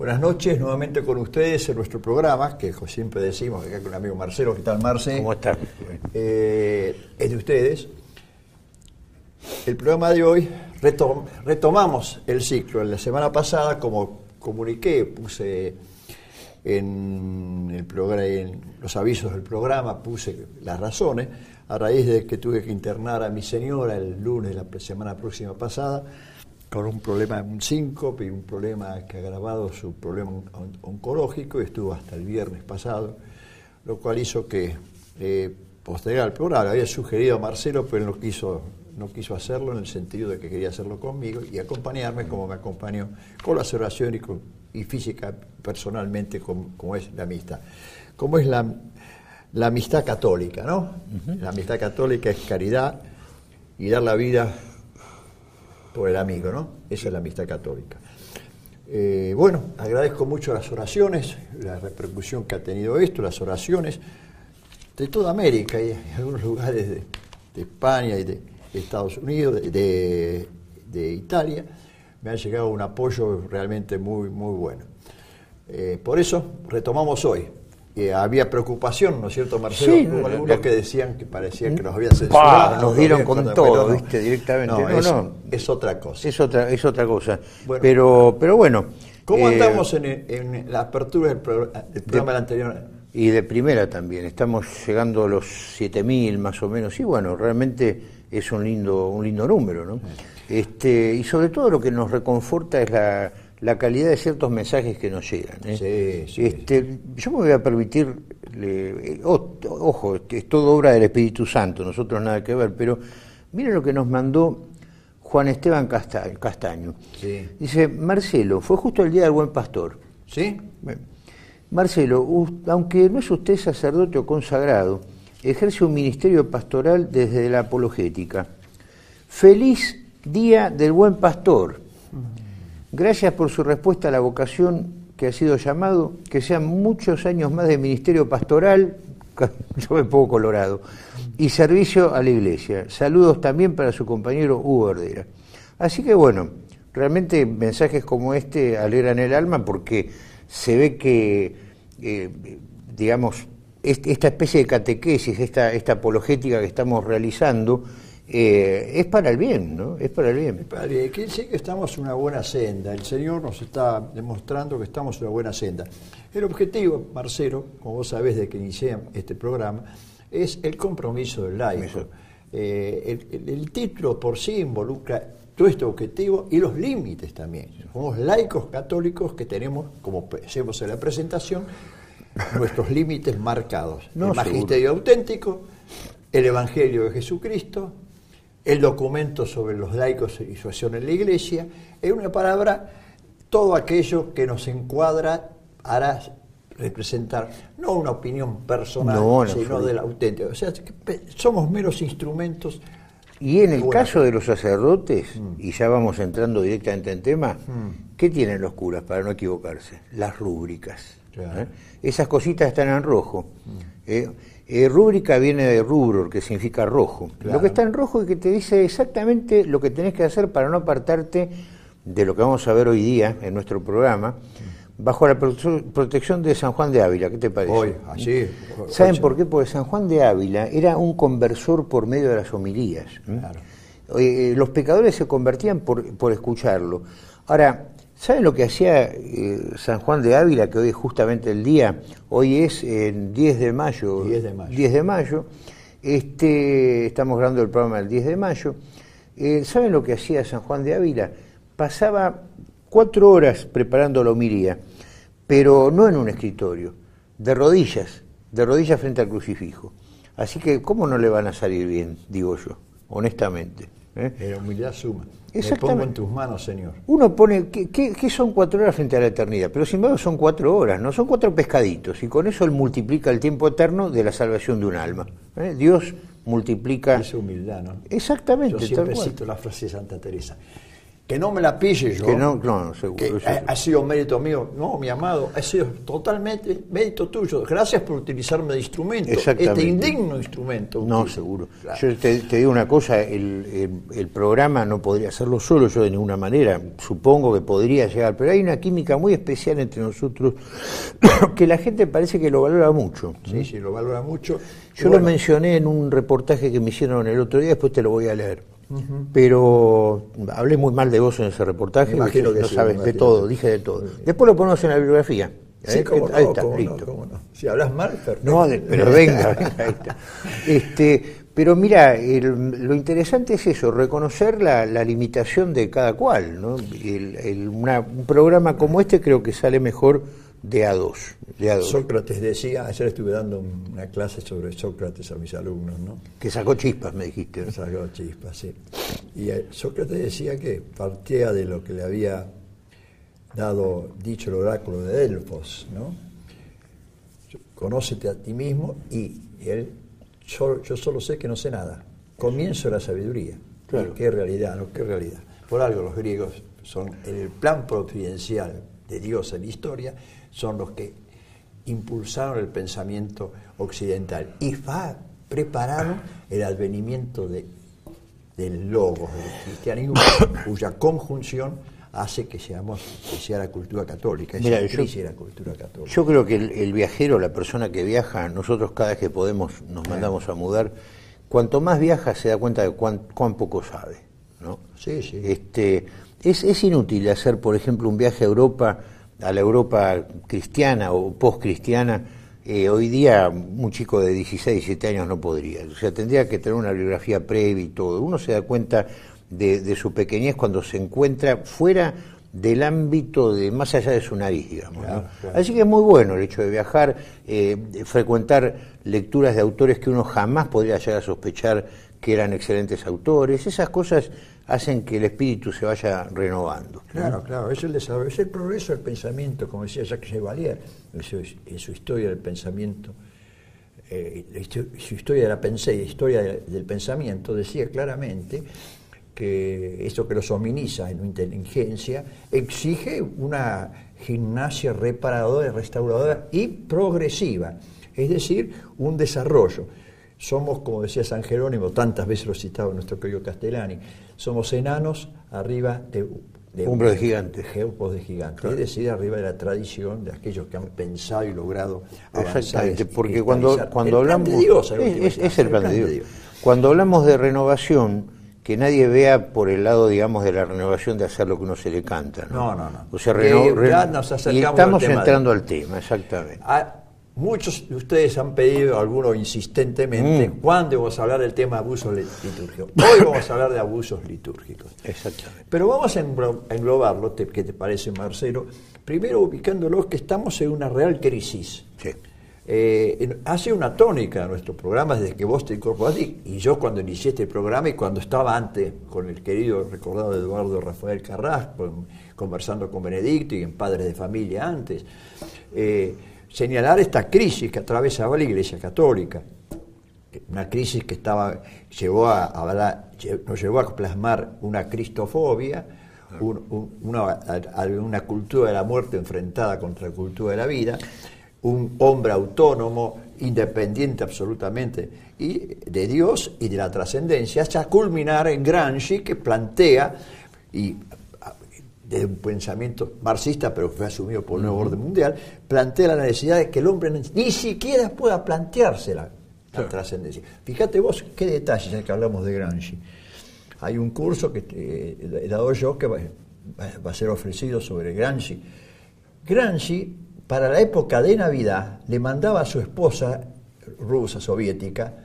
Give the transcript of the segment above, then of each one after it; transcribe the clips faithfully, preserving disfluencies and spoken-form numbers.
Buenas noches, nuevamente con ustedes en nuestro programa, que siempre decimos, acá con el amigo Marcelo. ¿Qué tal, Marce? ¿Cómo estás? Eh, es de ustedes. El programa de hoy, retom retomamos el ciclo. En la semana pasada, como comuniqué, puse en, el programa, en los avisos del programa, puse las razones, a raíz de que tuve que internar a mi señora el lunes de la semana próxima pasada, con un problema de un síncope y un problema que ha agravado su problema on oncológico, y estuvo hasta el viernes pasado, lo cual hizo que eh, postergar el programa. Había sugerido a Marcelo, pero él no quiso, no quiso hacerlo, en el sentido de que quería hacerlo conmigo y acompañarme como me acompañó con las oraciones y, con, y física personalmente, como, como es la amistad. Como es la, la amistad católica, ¿no? Uh-huh. La amistad católica es caridad y dar la vida por el amigo, ¿no? Esa es la amistad católica. Eh, bueno, agradezco mucho las oraciones, la repercusión que ha tenido esto, las oraciones de toda América y algunos lugares de, de España y de, de Estados Unidos, de, de, de Italia. Me ha llegado un apoyo realmente muy, muy bueno. Eh, por eso retomamos hoy. Eh, había preocupación, ¿no es cierto, Marcelo? Sí, Hubo algunos la, que decían que parecía que nos habían censurado. Pa, nos dieron con no, todo, no, ¿viste? Directamente. No, no, es, no, es otra cosa. Es otra, es otra cosa. Bueno, pero, pero bueno. ¿Cómo eh, andamos en, en la apertura del, pro, del programa de, anterior? Y de primera también. Estamos llegando a los siete mil más o menos. Y bueno, realmente es un lindo, un lindo número, ¿no? Sí. Este, y sobre todo lo que nos reconforta es la, la calidad de ciertos mensajes que nos llegan, ¿eh? Sí, sí, este, sí. Yo me voy a permitir, le, oh, ojo, es todo obra del Espíritu Santo, nosotros nada que ver, pero miren lo que nos mandó Juan Esteban Castaño. Sí. Dice, Marcelo, fue justo el Día del Buen Pastor. ¿Sí? Bueno, Marcelo, aunque no es usted sacerdote o consagrado, ejerce un ministerio pastoral desde la apologética. Feliz Día del Buen Pastor. Gracias por su respuesta a la vocación que ha sido llamado, que sean muchos años más de ministerio pastoral, yo me pongo colorado, y servicio a la iglesia. Saludos también para su compañero Hugo Verdera. Así que bueno, realmente mensajes como este alegran el alma, porque se ve que, eh, digamos, esta especie de catequesis, esta, esta apologética que estamos realizando, Eh, es para el bien, ¿no? Es para el bien. Es para el bien. Que sí que estamos en una buena senda. El Señor nos está demostrando que estamos en una buena senda. El objetivo, Marcelo, como vos sabés de que inicié este programa, es el compromiso del laico. Eh, el, el, el título por sí involucra todo este objetivo y los límites también. Somos laicos católicos que tenemos, como hacemos en la presentación, nuestros límites marcados. No, el magisterio seguro. Auténtico, el Evangelio de Jesucristo, el documento sobre los laicos y su acción en la Iglesia, en una palabra, todo aquello que nos encuadra hará representar no una opinión personal, no, no, sino del auténtico. O sea, que somos meros instrumentos. Y en el caso de los sacerdotes, mm. y ya vamos entrando directamente en tema, mm. ¿qué tienen los curas para no equivocarse? Las rúbricas. Claro. ¿eh? Esas cositas están en rojo. Mm. ¿eh? Eh, rúbrica viene de rubro, que significa rojo. Claro. Lo que está en rojo es que te dice exactamente lo que tenés que hacer para no apartarte de lo que vamos a ver hoy día en nuestro programa, mm. bajo la prote protección de San Juan de Ávila. ¿Qué te parece? Hoy, allí. ¿Saben por qué? Porque San Juan de Ávila era un conversor por medio de las homilías. Claro. Eh, los pecadores se convertían por, por escucharlo. Ahora, ¿saben lo que hacía eh, San Juan de Ávila, que hoy es justamente el día? Hoy es el diez de mayo. diez de mayo. diez de mayo. Este, estamos grabando el programa el diez de mayo. Eh, ¿Saben lo que hacía San Juan de Ávila? Pasaba cuatro horas preparando la homilía, pero no en un escritorio, de rodillas, de rodillas frente al crucifijo. Así que, ¿cómo no le van a salir bien, digo yo, honestamente? ¿eh? La humildad suma. Me pongo en tus manos, Señor. Uno pone, ¿qué, qué, qué son cuatro horas frente a la eternidad? Pero sin embargo son cuatro horas, ¿no? Son cuatro pescaditos, y con eso él multiplica el tiempo eterno de la salvación de un alma. ¿eh? Dios multiplica... Esa humildad, ¿no? Exactamente. Yo siempre cito la frase de Santa Teresa. que no me la pille yo, que no, no, no seguro, que ha, ha sido mérito mío, no, mi amado, ha sido totalmente mérito tuyo, gracias por utilizarme de instrumento, este indigno instrumento. No, utilizo. seguro. Claro. Yo te, te digo una cosa, el, el, el programa no podría hacerlo solo yo de ninguna manera, supongo que podría llegar, pero hay una química muy especial entre nosotros que la gente parece que lo valora mucho. Sí, ¿sí? sí, lo valora mucho. Yo bueno, lo mencioné en un reportaje que me hicieron el otro día, después te lo voy a leer. Uh-huh. Pero hablé muy mal de vos en ese reportaje, imagino que que no sí, sabes, de todo, dije de todo. Después lo ponemos en la bibliografía. Sí, ¿eh? cómo Ahí no, está, cómo listo. No, cómo no. Si hablas mal, perfecto. No, de, pero venga, venga, ahí está. Este, pero mira, el, lo interesante es eso, reconocer la, la limitación de cada cual, ¿no? El, el, una, un programa como este creo que sale mejor de a dos. De a dos. Sócrates decía, ayer estuve dando una clase sobre Sócrates a mis alumnos, ¿no? Que sacó chispas, me dijiste. ¿no? Sacó chispas, sí. Y Sócrates decía que partía de lo que le había dado, dicho el oráculo de Delfos, ¿no? Conócete a ti mismo y él, yo, yo solo sé que no sé nada. Comienzo de la sabiduría. Claro. ¿Qué realidad? ¿No? ¿Qué realidad? Por algo los griegos son, en el plan providencial de Dios en la historia, son los que impulsaron el pensamiento occidental y va, prepararon el advenimiento de, del logos, del cristianismo, cuya conjunción hace que seamos que sea la cultura católica. Mira, es yo, la cultura católica. Yo creo que el, el viajero, la persona que viaja, nosotros cada vez que podemos nos mandamos a mudar, cuanto más viaja se da cuenta de cuán, cuán poco sabe, ¿no? Sí, sí. Este, es, es inútil hacer, por ejemplo, un viaje a Europa, a la Europa cristiana o post-cristiana. Eh, hoy día un chico de dieciséis, diecisiete años no podría. O sea, tendría que tener una bibliografía previa y todo. Uno se da cuenta de, de su pequeñez cuando se encuentra fuera del ámbito de más allá de su nariz, digamos. Claro, ¿no? Claro. Así que es muy bueno el hecho de viajar, eh, de frecuentar lecturas de autores que uno jamás podría llegar a sospechar que eran excelentes autores. Esas cosas hacen que el espíritu se vaya renovando, ¿no? Claro, claro, es el desarrollo, es el progreso del pensamiento, como decía Jacques Chevalier en su, en su historia del pensamiento, eh, su historia de la pensé, historia del pensamiento, decía claramente que eso que los hominiza en la inteligencia exige una gimnasia reparadora, restauradora y progresiva, es decir, un desarrollo. Somos, como decía San Jerónimo, tantas veces lo citaba nuestro querido Castellani, somos enanos arriba de, de hombros de gigantes. Hombros de gigantes, claro. Es decir, arriba de la tradición de aquellos que han pensado y logrado avanzar. Exactamente, porque cuando, cuando hablamos... De Dios, es, es, es el plan de Dios. de Dios. Cuando hablamos de renovación, que nadie vea por el lado, digamos, de la renovación de hacer lo que uno se le canta, ¿no? No, no, no. O sea, reno, ya reno, nos y estamos al entrando de... al tema, exactamente. Ah, muchos de ustedes han pedido, algunos insistentemente, mm. ¿cuándo vamos a hablar del tema de abusos litúrgicos? Hoy vamos a hablar de abusos litúrgicos. Exactamente. Pero vamos a englobarlo, ¿qué te parece, Marcelo? Primero ubicándolo que estamos en una real crisis. Sí. Eh, hace una tónica nuestro programa desde que vos te incorporaste, y yo cuando inicié este programa y cuando estaba antes con el querido recordado Eduardo Rafael Carrasco, conversando con Benedicto y en Padres de Familia antes, eh, señalar esta crisis que atravesaba la Iglesia Católica, una crisis que estaba llevó a, a nos llevó a plasmar una cristofobia, un, un, una, a, una cultura de la muerte enfrentada contra la cultura de la vida, un hombre autónomo, independiente absolutamente y de Dios y de la trascendencia, hasta culminar en Gramsci, que plantea, y de un pensamiento marxista, pero que fue asumido por el nuevo orden mundial, plantea la necesidad de que el hombre ni siquiera pueda plantearse la, la trascendencia. Fíjate vos qué detalles, ya que hablamos de Gramsci. Hay un curso que te, he dado yo que va, va a ser ofrecido sobre Gramsci. Gramsci, para la época de Navidad, le mandaba a su esposa rusa, soviética,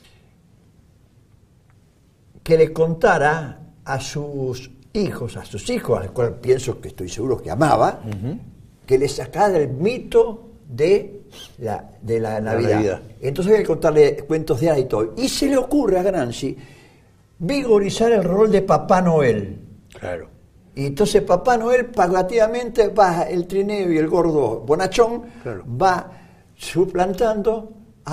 que le contara a sus hijos, a sus hijos, al cual pienso que estoy seguro que amaba, uh-huh. que le sacara el mito de la, de la Navidad. la Navidad. Entonces hay que contarle cuentos de ahí y todo. Y se le ocurre a Gramsci vigorizar el rol de Papá Noel. Claro. Y entonces Papá Noel, paulatinamente, va el trineo y el gordo bonachón, claro. va suplantando a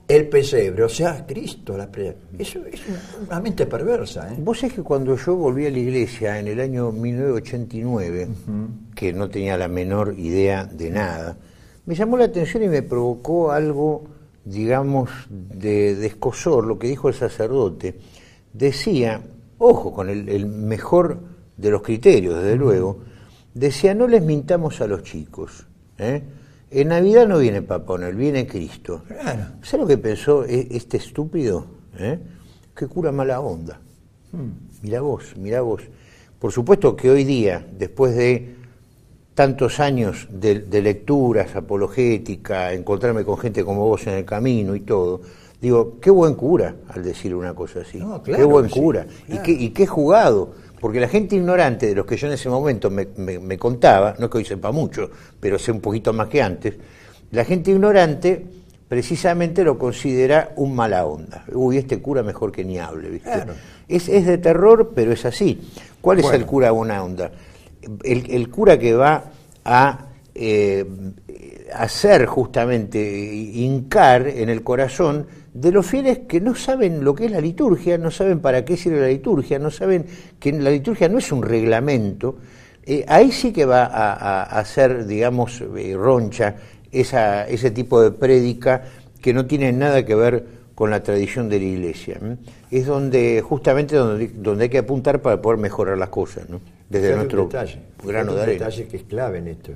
el pesebre, o sea, Cristo. La pre... Eso es una, una mente perversa. ¿eh? Vos sabés que cuando yo volví a la iglesia en el año mil novecientos ochenta y nueve, uh-huh. que no tenía la menor idea de nada, me llamó la atención y me provocó algo, digamos, de, de escozor, lo que dijo el sacerdote. Decía, ojo, con el, el mejor de los criterios, desde uh-huh. luego, decía, no les mintamos a los chicos, ¿eh? En Navidad no viene Papá Noel, viene Cristo. Claro. ¿Sabes lo que pensó este estúpido? ¿Eh? Que cura mala onda. Hmm. Mirá vos, mirá vos. Por supuesto que hoy día, después de tantos años de, de lecturas, apologética, encontrarme con gente como vos en el camino y todo, digo, qué buen cura al decir una cosa así. No, claro, qué buen cura. Sí, claro. y, qué, y qué jugado. Porque la gente ignorante de los que yo en ese momento me, me, me contaba, no es que hoy sepa mucho, pero sé un poquito más que antes, la gente ignorante precisamente lo considera un mala onda. Uy, este cura mejor que ni hable, ¿viste? Claro. Es, es de terror, pero es así. ¿Cuál es bueno. el cura buena onda? El, el cura que va a eh, hacer justamente, hincar en el corazón de los fieles que no saben lo que es la liturgia, no saben para qué sirve la liturgia, no saben que la liturgia no es un reglamento, eh, ahí sí que va a, a, a hacer, digamos, eh, roncha esa, ese tipo de prédica que no tiene nada que ver con la tradición de la Iglesia. ¿eh? Es donde justamente donde, donde hay que apuntar para poder mejorar las cosas, ¿no? Desde Fíjate nuestro detalle, grano de arena. Un detalle que es clave en esto.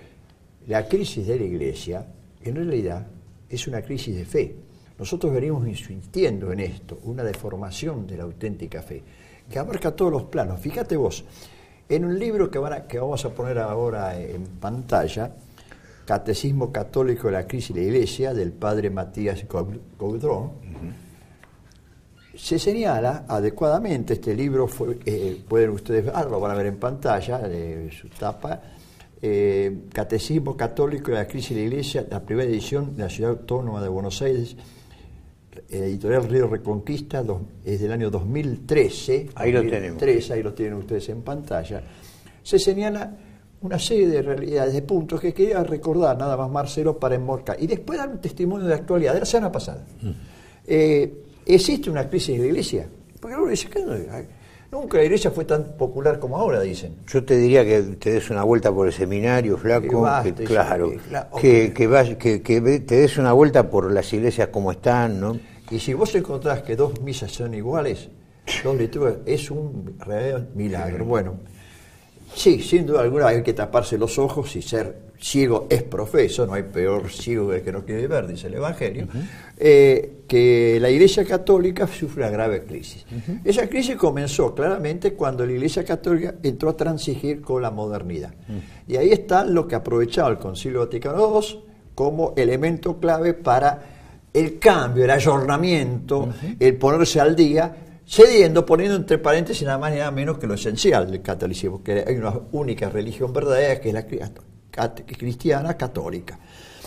La crisis de la Iglesia, en realidad, es una crisis de fe. Nosotros venimos insistiendo en esto, una deformación de la auténtica fe, que abarca todos los planos. Fíjate vos, en un libro que, van a, que vamos a poner ahora en pantalla, Catecismo Católico de la Crisis de la Iglesia, del padre Matías Gaudrón, uh-huh. se señala adecuadamente, este libro, fue, eh, pueden ustedes verlo, lo van a ver en pantalla, eh, su tapa, eh, Catecismo Católico de la Crisis de la Iglesia, la primera edición de la Ciudad Autónoma de Buenos Aires, editorial Río Reconquista, dos, es del año dos mil trece. Ahí dos mil trece, lo tenemos. Ahí lo tienen ustedes en pantalla. Se señala una serie de realidades, de puntos que quería recordar nada más Marcelo para enmorcar. Y después dar un testimonio de actualidad, de la semana pasada. Mm. Eh, ¿Existe una crisis en la Iglesia? Porque uno dice que no, nunca la Iglesia fue tan popular como ahora, dicen. Yo te diría que te des una vuelta por el seminario, flaco, que basta, que, claro, que, la, que, que, vaya, que, que te des una vuelta por las iglesias como están, ¿no? Y si vos encontrás que dos misas son iguales, dos lecturas, es un real milagro. Bueno, sí, sin duda alguna hay que taparse los ojos y ser ciego es profeso, no hay peor ciego que el que no quiere ver, dice el Evangelio, uh-huh. eh, que la Iglesia Católica sufre una grave crisis. Uh-huh. Esa crisis comenzó claramente cuando la Iglesia Católica entró a transigir con la modernidad. Uh-huh. Y ahí está lo que aprovechaba el Concilio Vaticano segundo como elemento clave para el cambio, el ayornamiento, uh-huh. el ponerse al día, cediendo, poniendo entre paréntesis nada más y nada menos que lo esencial del catolicismo, que hay una única religión verdadera que es la cristiana católica.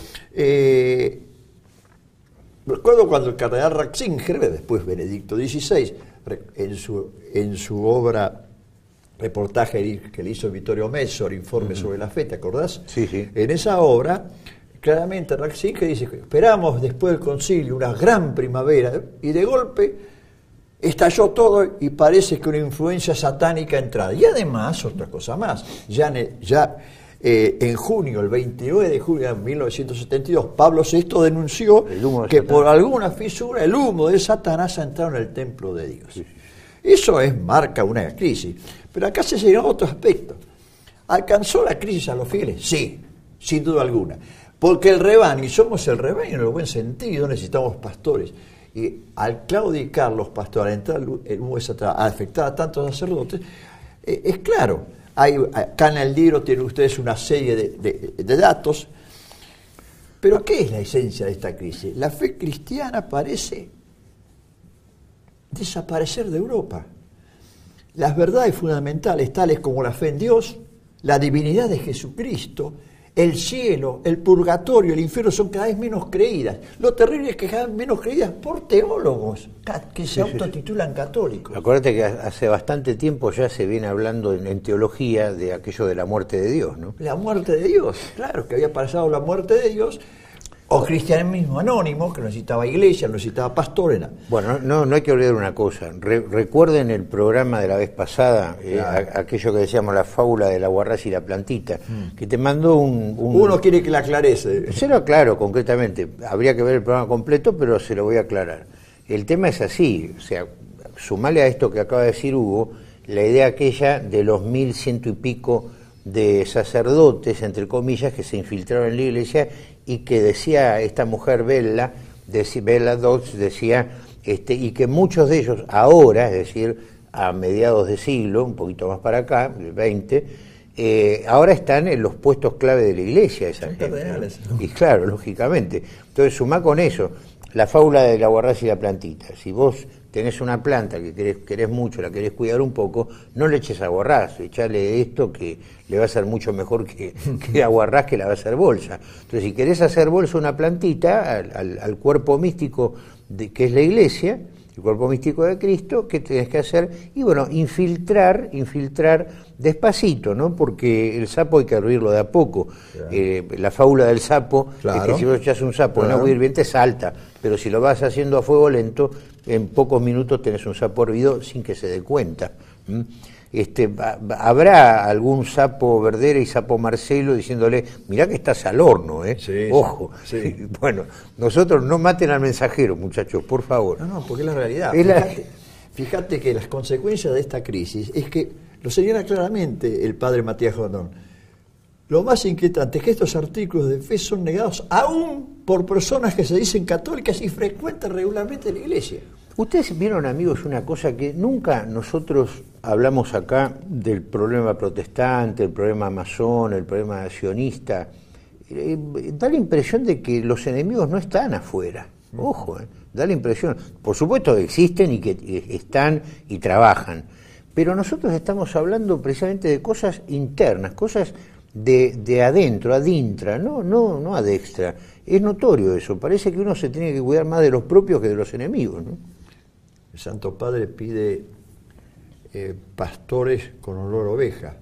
Eh, recuerdo cuando el cardenal Ratzinger, después Benedicto dieciséis, en su, en su obra reportaje que le hizo Vittorio Messor, Informe uh-huh. sobre la fe, ¿te acordás? Sí, sí. En esa obra, claramente Ratzinger dice que esperamos después del concilio una gran primavera y de golpe estalló todo y parece que una influencia satánica entrada. Y además, otra cosa más, ya, ne, ya eh, en junio, el veintinueve de junio de mil novecientos setenta y dos, Pablo sexto denunció que Satanás. Por alguna fisura el humo de Satanás ha entrado en el templo de Dios. Sí. Eso es, marca una crisis. Pero acá se señala otro aspecto. ¿Alcanzó la crisis a los fieles? Sí, sin duda alguna. Porque el rebaño, y somos el rebaño en el buen sentido, necesitamos pastores. Y al claudicar los pastores, al entrar el humo de Satanás, a afectar a tantos sacerdotes, eh, es claro. Hay, acá en el libro tienen ustedes una serie de, de, de datos. Pero ¿qué es la esencia de esta crisis? La fe cristiana parece desaparecer de Europa. Las verdades fundamentales, tales como la fe en Dios, la divinidad de Jesucristo, el cielo, el purgatorio, el infierno, son cada vez menos creídas. Lo terrible es que cada vez menos creídas por teólogos que se sí, autotitulan sí. católicos. Acuérdate que hace bastante tiempo ya se viene hablando en, en teología de aquello de la muerte de Dios, ¿no? La muerte de Dios, claro, que había pasado la muerte de Dios. O cristianismo anónimo, que no necesitaba iglesia, no necesitaba pastor. Era. Bueno, no, no hay que olvidar una cosa. Re, recuerden el programa de la vez pasada, eh, claro. a, aquello que decíamos, la fábula de la guarraza y la plantita, mm. que te mandó un, un... Uno quiere que la aclarece. Se lo aclaro concretamente. Habría que ver el programa completo, pero se lo voy a aclarar. El tema es así, o sea, sumale a esto que acaba de decir Hugo, la idea aquella de los mil ciento y pico de sacerdotes, entre comillas, que se infiltraron en la iglesia y que decía esta mujer Bella, decía, Bella Dodds decía, este, y que muchos de ellos ahora, es decir, a mediados de siglo, un poquito más para acá, el veinte, eh, ahora están en los puestos clave de la iglesia. Esa gente, ¿no? Y claro, lógicamente. Entonces, sumá con eso, la fábula de la guarraza y la plantita. Si vos tenés una planta que querés, querés mucho, la querés cuidar un poco, no le eches aguarrás, echale esto que le va a ser mucho mejor que, que aguarrás, que la va a hacer bolsa. Entonces, si querés hacer bolsa una plantita al, al, al cuerpo místico de, que es la iglesia, el cuerpo místico de Cristo, ¿qué tenés que hacer? Y bueno, infiltrar, infiltrar despacito, ¿no? Porque el sapo hay que hervirlo de a poco. Claro. Eh, la fábula del sapo, claro. es que si vos echás un sapo claro. en agua hirviente salta, pero si lo vas haciendo a fuego lento, en pocos minutos tenés un sapo hervido sin que se dé cuenta. ¿Mm? Este, habrá algún sapo Verdera y sapo Marcelo diciéndole, mirá que estás al horno, ¿eh? Sí, ojo. Sí. Bueno, nosotros no maten al mensajero, muchachos, por favor. No, no, porque es la realidad. Es fíjate, la... fíjate que las consecuencias de esta crisis es que lo señala claramente el padre Matías Jordón. Lo más inquietante es que estos artículos de fe son negados aún por personas que se dicen católicas y frecuentan regularmente la iglesia. Ustedes vieron, amigos, una cosa que nunca nosotros hablamos acá del problema protestante, el problema masón, el problema sionista. Eh, da la impresión de que los enemigos no están afuera. Ojo, eh, da la impresión. Por supuesto existen y que eh, están y trabajan. Pero nosotros estamos hablando precisamente de cosas internas, cosas de, de adentro, adintra, no, no, no adextra. Es notorio eso. Parece que uno se tiene que cuidar más de los propios que de los enemigos, ¿no? El Santo Padre pide eh, pastores con olor a oveja.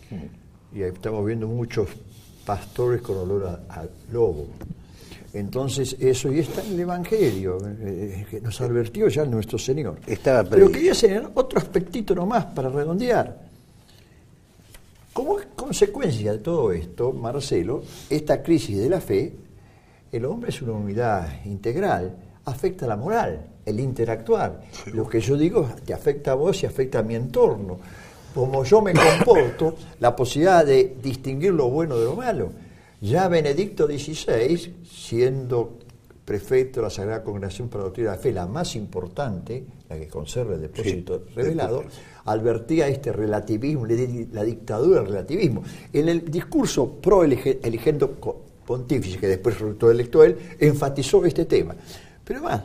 Y ahí estamos viendo muchos pastores con olor a, a lobo. Entonces, eso, y está en el Evangelio, eh, que nos advirtió ya nuestro Señor. Estaba Pero quería señalar otro aspectito nomás para redondear. Como consecuencia de todo esto, Marcelo, esta crisis de la fe, el hombre es una unidad integral, afecta la moral, el interactuar. Sí. Lo que yo digo te afecta a vos y afecta a mi entorno. Como yo me comporto, la posibilidad de distinguir lo bueno de lo malo. Ya Benedicto dieciséis, siendo prefecto de la Sagrada Congregación para la Doctrina de la Fe, la más importante, la que conserva el depósito sí, revelado, advertía este relativismo, la dictadura del relativismo. En el discurso pro eligendo pontífice, que después resultó electo él, enfatizó este tema. Pero más,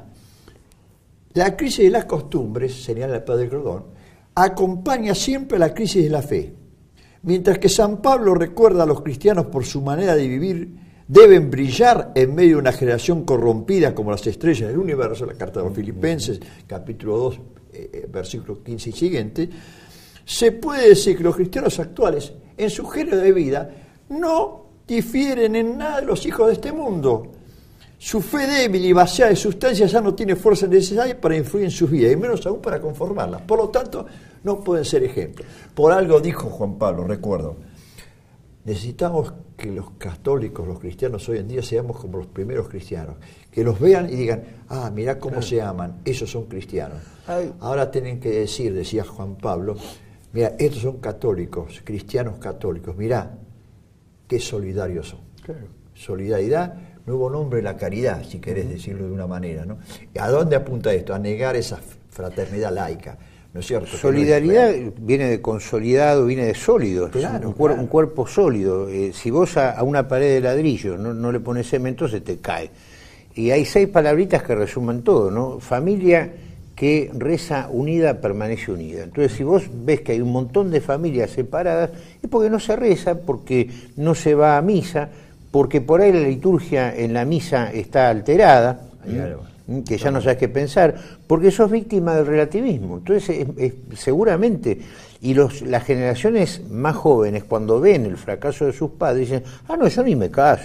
la crisis de las costumbres, señala el padre Jordón, acompaña siempre a la crisis de la fe. Mientras que San Pablo recuerda a los cristianos por su manera de vivir, deben brillar en medio de una generación corrompida como las estrellas del universo, la carta de los Filipenses, capítulo dos, eh, versículo quince y siguiente, se puede decir que los cristianos actuales, en su género de vida, no difieren en nada de los hijos de este mundo. Su fe débil y vaciada de sustancia ya no tiene fuerza necesaria para influir en sus vidas, y menos aún para conformarlas. Por lo tanto, no pueden ser ejemplos. Por algo dijo Juan Pablo, recuerdo, necesitamos que los católicos, los cristianos hoy en día, seamos como los primeros cristianos, que los vean y digan, ah, mirá cómo se aman, esos son cristianos. Ay. Ahora tienen que decir, decía Juan Pablo, mira, estos son católicos, cristianos católicos, mirá, qué solidarios son. Claro. Solidaridad, nuevo nombre, la caridad, si querés decirlo de una manera, ¿no? ¿A dónde apunta esto? A negar esa fraternidad laica, ¿no es cierto? Solidaridad no es viene de consolidado, viene de sólido, claro, un, cuer claro. un cuerpo sólido. Eh, si vos a, a una pared de ladrillo no, no le pones cemento, se te cae. Y hay seis palabritas que resumen todo, ¿no? Familia que reza unida, permanece unida. Entonces, si vos ves que hay un montón de familias separadas, es porque no se reza, porque no se va a misa, porque por ahí la liturgia en la misa está alterada, claro. ¿eh? que ya no sabes qué pensar, porque sos víctima del relativismo. Entonces, es, es, seguramente, y los, las generaciones más jóvenes, cuando ven el fracaso de sus padres, dicen, ah, no, yo ni me caso,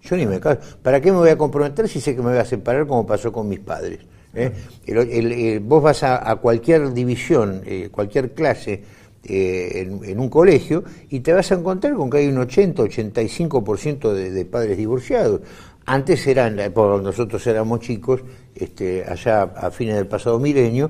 Yo ni me caso. ¿Para qué me voy a comprometer si sé que me voy a separar como pasó con mis padres? ¿Eh? El, el, el, vos vas a, a cualquier división, eh, cualquier clase eh, en, en un colegio y te vas a encontrar con que hay un ochenta, ochenta y cinco por ciento de, de padres divorciados. Antes eran, cuando nosotros éramos chicos, este, allá a fines del pasado milenio,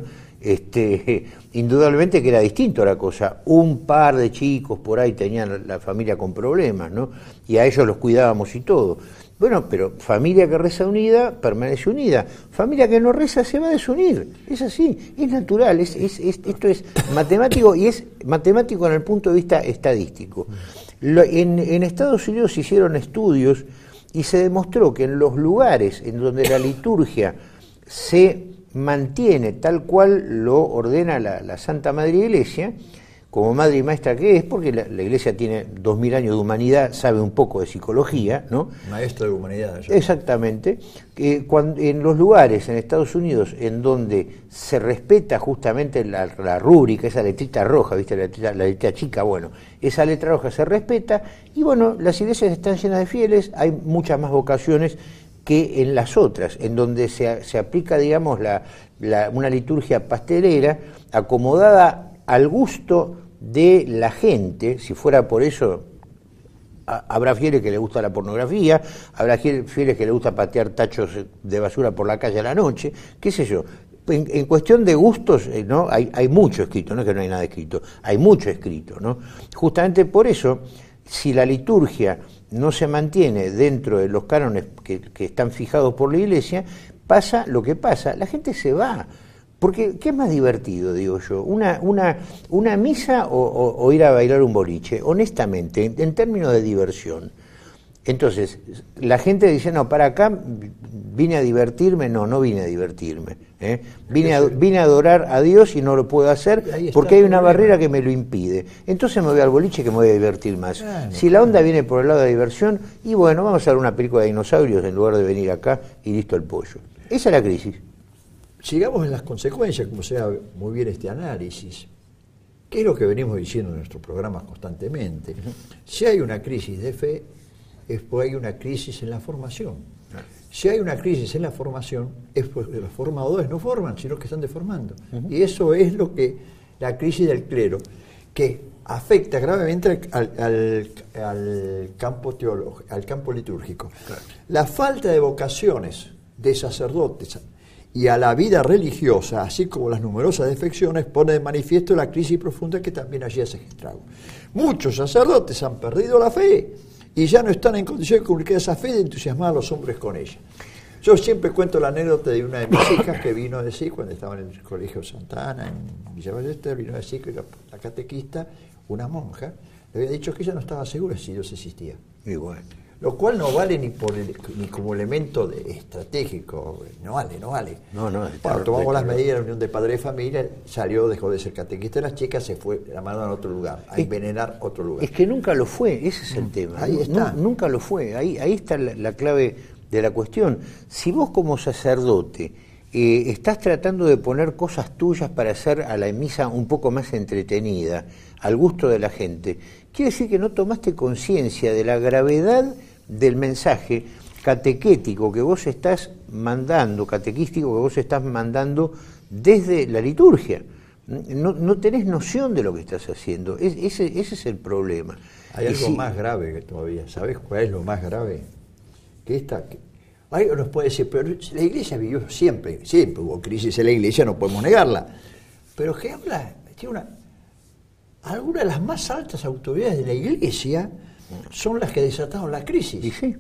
este, indudablemente que era distinto la cosa. Un par de chicos por ahí tenían la familia con problemas, ¿no? Y a ellos los cuidábamos y todo. Bueno, pero familia que reza unida, permanece unida. Familia que no reza se va a desunir. Es así, es natural, es, es, es, esto es matemático y es matemático en el punto de vista estadístico. Lo, en, en Estados Unidos se hicieron estudios y se demostró que en los lugares en donde la liturgia se mantiene tal cual lo ordena la, la Santa Madre Iglesia, como madre y maestra que es, porque la, la Iglesia tiene dos mil años de humanidad, sabe un poco de psicología, ¿no? Maestra de humanidad. ¿Sí? Exactamente. Que cuando, en los lugares en Estados Unidos en donde se respeta justamente la, la rúbrica, esa letrita roja, ¿viste? La letrita, la letrita chica, bueno, esa letra roja se respeta, y bueno, las iglesias están llenas de fieles, hay muchas más vocaciones que en las otras, en donde se, se aplica, digamos, la, la, una liturgia pastelera acomodada al gusto de la gente. Si fuera por eso, a, habrá fieles que le gusta la pornografía, habrá fieles que le gusta patear tachos de basura por la calle a la noche, qué sé yo. En, en cuestión de gustos, eh, ¿no? Hay, hay mucho escrito, no es que no hay nada escrito, hay mucho escrito, ¿no? Justamente por eso, si la liturgia no se mantiene dentro de los cánones que, que están fijados por la Iglesia, pasa lo que pasa, la gente se va. Porque, ¿qué es más divertido, digo yo? ¿Una, una, una misa o, o, o ir a bailar un boliche? Honestamente, en, en términos de diversión. Entonces, la gente dice, no, para acá vine a divertirme. No, no vine a divertirme. ¿eh? Vine, a, vine a adorar a Dios y no lo puedo hacer porque hay una barrera que me lo impide. Entonces me voy al boliche que me voy a divertir más. Claro, si la onda viene por el lado de la diversión, y bueno, vamos a ver una película de dinosaurios en lugar de venir acá y listo el pollo. Esa es la crisis. Sigamos en las consecuencias, como sea muy bien este análisis. ¿Qué es lo que venimos diciendo en nuestros programas constantemente? Si hay una crisis de fe, es porque hay una crisis en la formación. Si hay una crisis en la formación, es porque los formadores no forman, sino que están deformando. Uh-huh. Y eso es lo que la crisis del clero, que afecta gravemente al, al, al campo teológico, al campo litúrgico. Claro. La falta de vocaciones de sacerdotes y a la vida religiosa, así como las numerosas defecciones, pone de manifiesto la crisis profunda que también allí se estrago. Muchos sacerdotes han perdido la fe y ya no están en condición de comunicar esa fe y de entusiasmar a los hombres con ella. Yo siempre cuento la anécdota de una de mis hijas que vino a decir, cuando estaba en el colegio Santa Ana, en Villa Ballester, vino a decir que la, la catequista, una monja, le había dicho que ella no estaba segura si Dios existía. Y bueno. Lo cual no vale ni por el, ni como elemento de, estratégico, no vale, no vale. No, no, Cuando tomamos las medidas de la reunión de padre de familia, salió, dejó de ser catequista de las chicas, se fue, la mandaron a otro lugar, a es, envenenar otro lugar. Es que nunca lo fue, ese es el mm, tema. Ahí está. No, nunca lo fue, ahí, ahí está la, la clave de la cuestión. Si vos como sacerdote eh, estás tratando de poner cosas tuyas para hacer a la misa un poco más entretenida, al gusto de la gente, quiere decir que no tomaste conciencia de la gravedad del mensaje catequético que vos estás mandando, catequístico que vos estás mandando desde la liturgia. No, no tenés noción de lo que estás haciendo. Es, ese, ese es el problema. Hay y algo si, más grave que todavía. ¿Sabés cuál es lo más grave? Que esta... Que, alguien nos puede decir, pero la Iglesia vivió siempre, siempre hubo crisis en la Iglesia, no podemos negarla. Pero que habla, tiene una... Algunas de las más altas autoridades de la Iglesia son las que desataron la crisis. Y sí,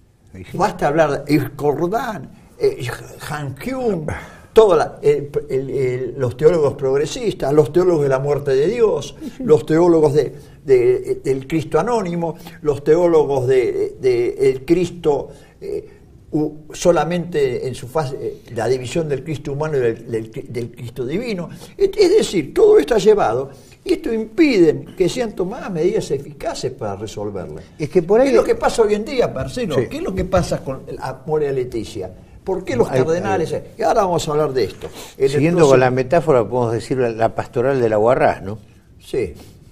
y sí. Basta hablar de Cordán, eh, Han Kyung, toda la, el, el, el, los teólogos progresistas, los teólogos de la muerte de Dios, sí, sí. los teólogos de, de, de, del Cristo anónimo, los teólogos del de, de Cristo eh, u, solamente en su fase, eh, la división del Cristo humano y del, del, del Cristo divino. Es, es decir, todo esto ha llevado... Y esto impide que sean tomadas medidas eficaces para resolverla. Es que por ahí... ¿Qué es lo que pasa hoy en día, Marcelo? Sí. ¿Qué es lo que pasa con Moria Leticia? ¿Por qué los hay, cardenales...? Hay... Y ahora vamos a hablar de esto. En Siguiendo próximo... con la metáfora, podemos decir la, la pastoral de la Guarrás, ¿no? Sí.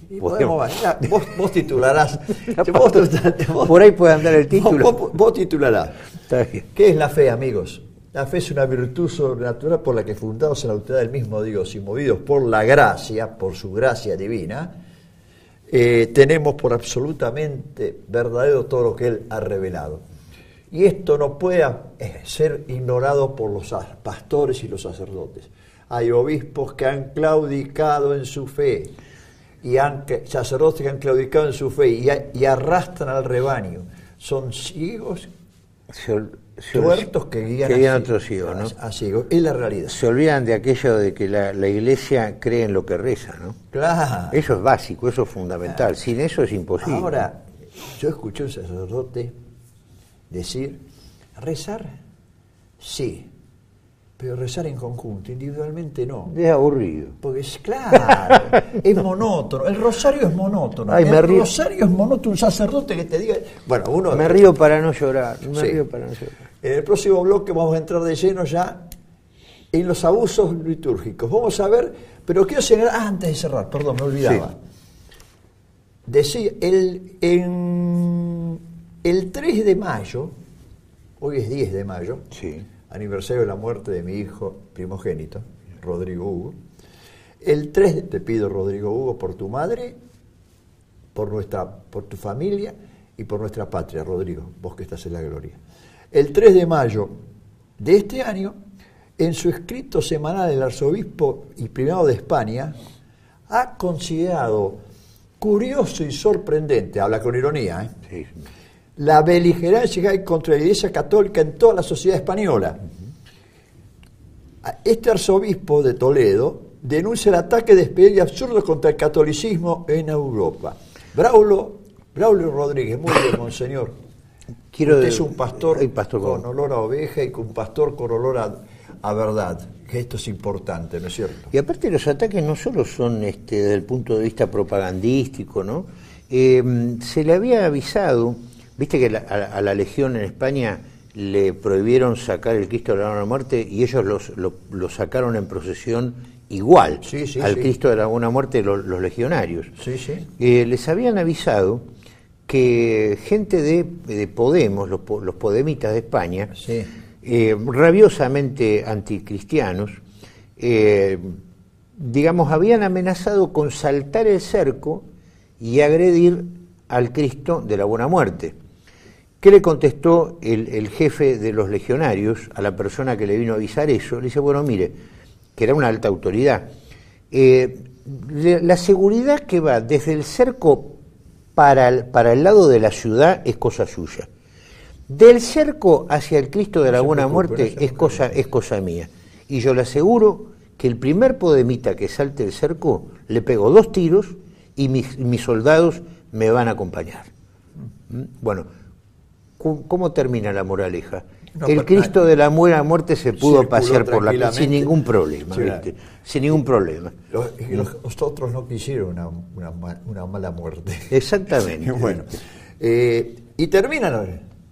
Y podemos, ya, vos, vos titularás. vos, vos, por ahí puede andar el título. Vos, vos, vos titularás. ¿Qué es la fe, amigos? La fe es una virtud sobrenatural por la que, fundados en la autoridad del mismo Dios y movidos por la gracia, por su gracia divina, eh, tenemos por absolutamente verdadero todo lo que Él ha revelado. Y esto no puede eh, ser ignorado por los pastores y los sacerdotes. Hay obispos que han claudicado en su fe, y han, sacerdotes que han claudicado en su fe y, y arrastran al rebaño. Son ciegos, se, se, tuertos que guían, que guían a, a otros ciegos, ¿no? A, a ciegos. Es la realidad. Se olvidan de aquello de que la, la iglesia cree en lo que reza, ¿no? Claro. Eso es básico, eso es fundamental. Claro. Sin eso es imposible. Ahora, yo escuché a un sacerdote decir, rezar, sí, pero rezar en conjunto, individualmente no. Es aburrido. Porque es claro, es monótono. El rosario es monótono. Ay, el me río. rosario es monótono. Un sacerdote que te diga. Bueno, uno. Me río para no llorar. Me sí. río para no llorar. En el próximo bloque vamos a entrar de lleno ya en los abusos litúrgicos. Vamos a ver, pero quiero señalar, ah, antes de cerrar, perdón, me olvidaba. Sí. Decía, el, en, el tres de mayo, hoy es diez de mayo. Sí. Aniversario de la muerte de mi hijo primogénito, Rodrigo Hugo. El tres, te pido, Rodrigo Hugo, por tu madre, por, nuestra, por tu familia y por nuestra patria, Rodrigo, vos que estás en la gloria. El tres de mayo de este año, en su escrito semanal, el arzobispo y primado de España ha considerado curioso y sorprendente, habla con ironía, ¿eh? Sí. la beligerancia que hay contra la Iglesia Católica en toda la sociedad española. Este arzobispo de Toledo denuncia el ataque despedido y absurdo contra el catolicismo en Europa. Braulio, Braulio Rodríguez, muy bien, monseñor. Quiero Usted de, es un pastor, pastor con olor a oveja y un pastor con olor a, a verdad, que esto es importante, ¿no es cierto? Y aparte los ataques no solo son este, desde el punto de vista propagandístico, ¿no? Eh, se le había avisado. Viste que la, a, a la Legión en España le prohibieron sacar el Cristo de la Buena Muerte y ellos los, lo, lo sacaron en procesión igual sí, sí, al sí. Cristo de la Buena Muerte los, los legionarios. Sí, sí. Eh, les habían avisado que gente de, de Podemos, los, los podemitas de España, sí. eh, rabiosamente anticristianos, eh, digamos, habían amenazado con saltar el cerco y agredir al Cristo de la Buena Muerte. ¿Qué le contestó el, el jefe de los legionarios a la persona que le vino a avisar eso? Le dice, bueno, mire, que era una alta autoridad, eh, la seguridad que va desde el cerco para el, para el lado de la ciudad es cosa suya. Del cerco hacia el Cristo de la Buena Muerte es cosa, es cosa mía. Y yo le aseguro que el primer podemita que salte el cerco, le pego dos tiros y mis, mis soldados me van a acompañar. Bueno, ¿cómo termina la moraleja? No, el Cristo de la Buena Muerte se pudo pasear por la calle sin ningún problema, sí, ¿viste? Sin ningún problema. Los, los, los otros no quisieron una, una, una mala muerte. Exactamente. Bueno, eh, y termina,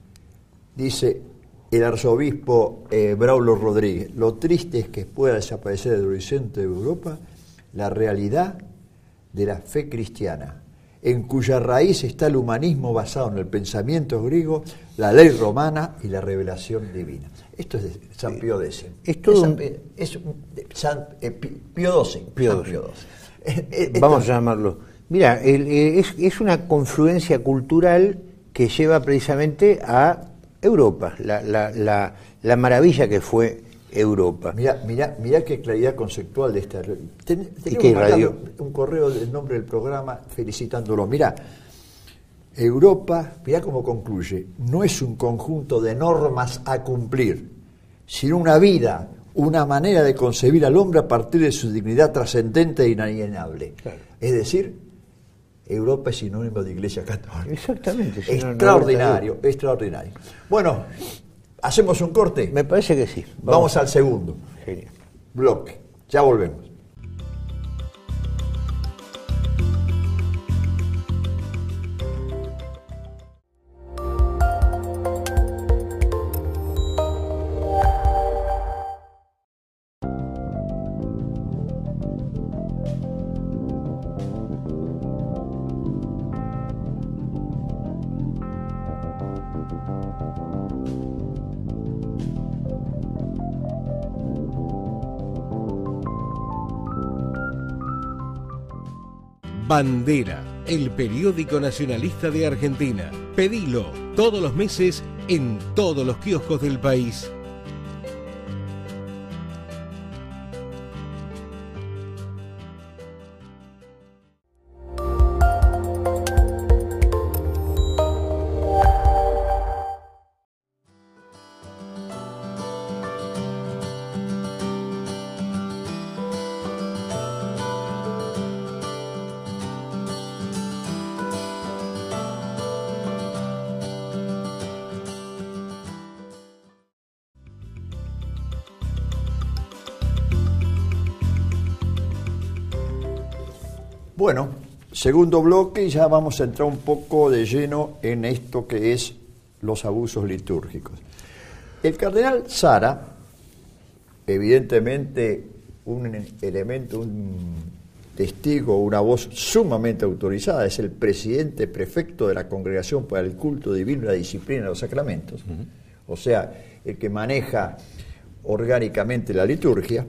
dice el arzobispo eh, Braulio Rodríguez, lo triste es que pueda desaparecer del horizonte de Europa la realidad de la fe cristiana, en cuya raíz está el humanismo basado en el pensamiento griego, la ley romana y la revelación divina. Esto es de San Pío X. Es todo un... es, es San eh, Pío doce. Pío doce. Vamos a llamarlo. Mira, el, es, es una confluencia cultural que lleva precisamente a Europa, la, la, la, la maravilla que fue Europa. Mirá, mirá, mirá qué claridad conceptual de esta. Ten, tenemos un correo del nombre del programa felicitándolo. Mirá, Europa, mirá cómo concluye, no es un conjunto de normas a cumplir, sino una vida, una manera de concebir al hombre a partir de su dignidad trascendente e inalienable. Claro. Es decir, Europa es sinónimo de Iglesia Católica. Exactamente. Si extraordinario, no, no, extraordinario. Bueno, ¿hacemos un corte? Me parece que sí. Vamos, Vamos al segundo Genial. bloque. Ya volvemos. Bandera, el periódico nacionalista de Argentina. Pedilo todos los meses en todos los kioscos del país. Bueno, segundo bloque y ya vamos a entrar un poco de lleno en esto que es los abusos litúrgicos. El cardenal Sara, evidentemente un elemento, un testigo, una voz sumamente autorizada, es el presidente prefecto de la Congregación para el Culto Divino y la Disciplina de los Sacramentos, uh-huh. O sea, el que maneja orgánicamente la liturgia.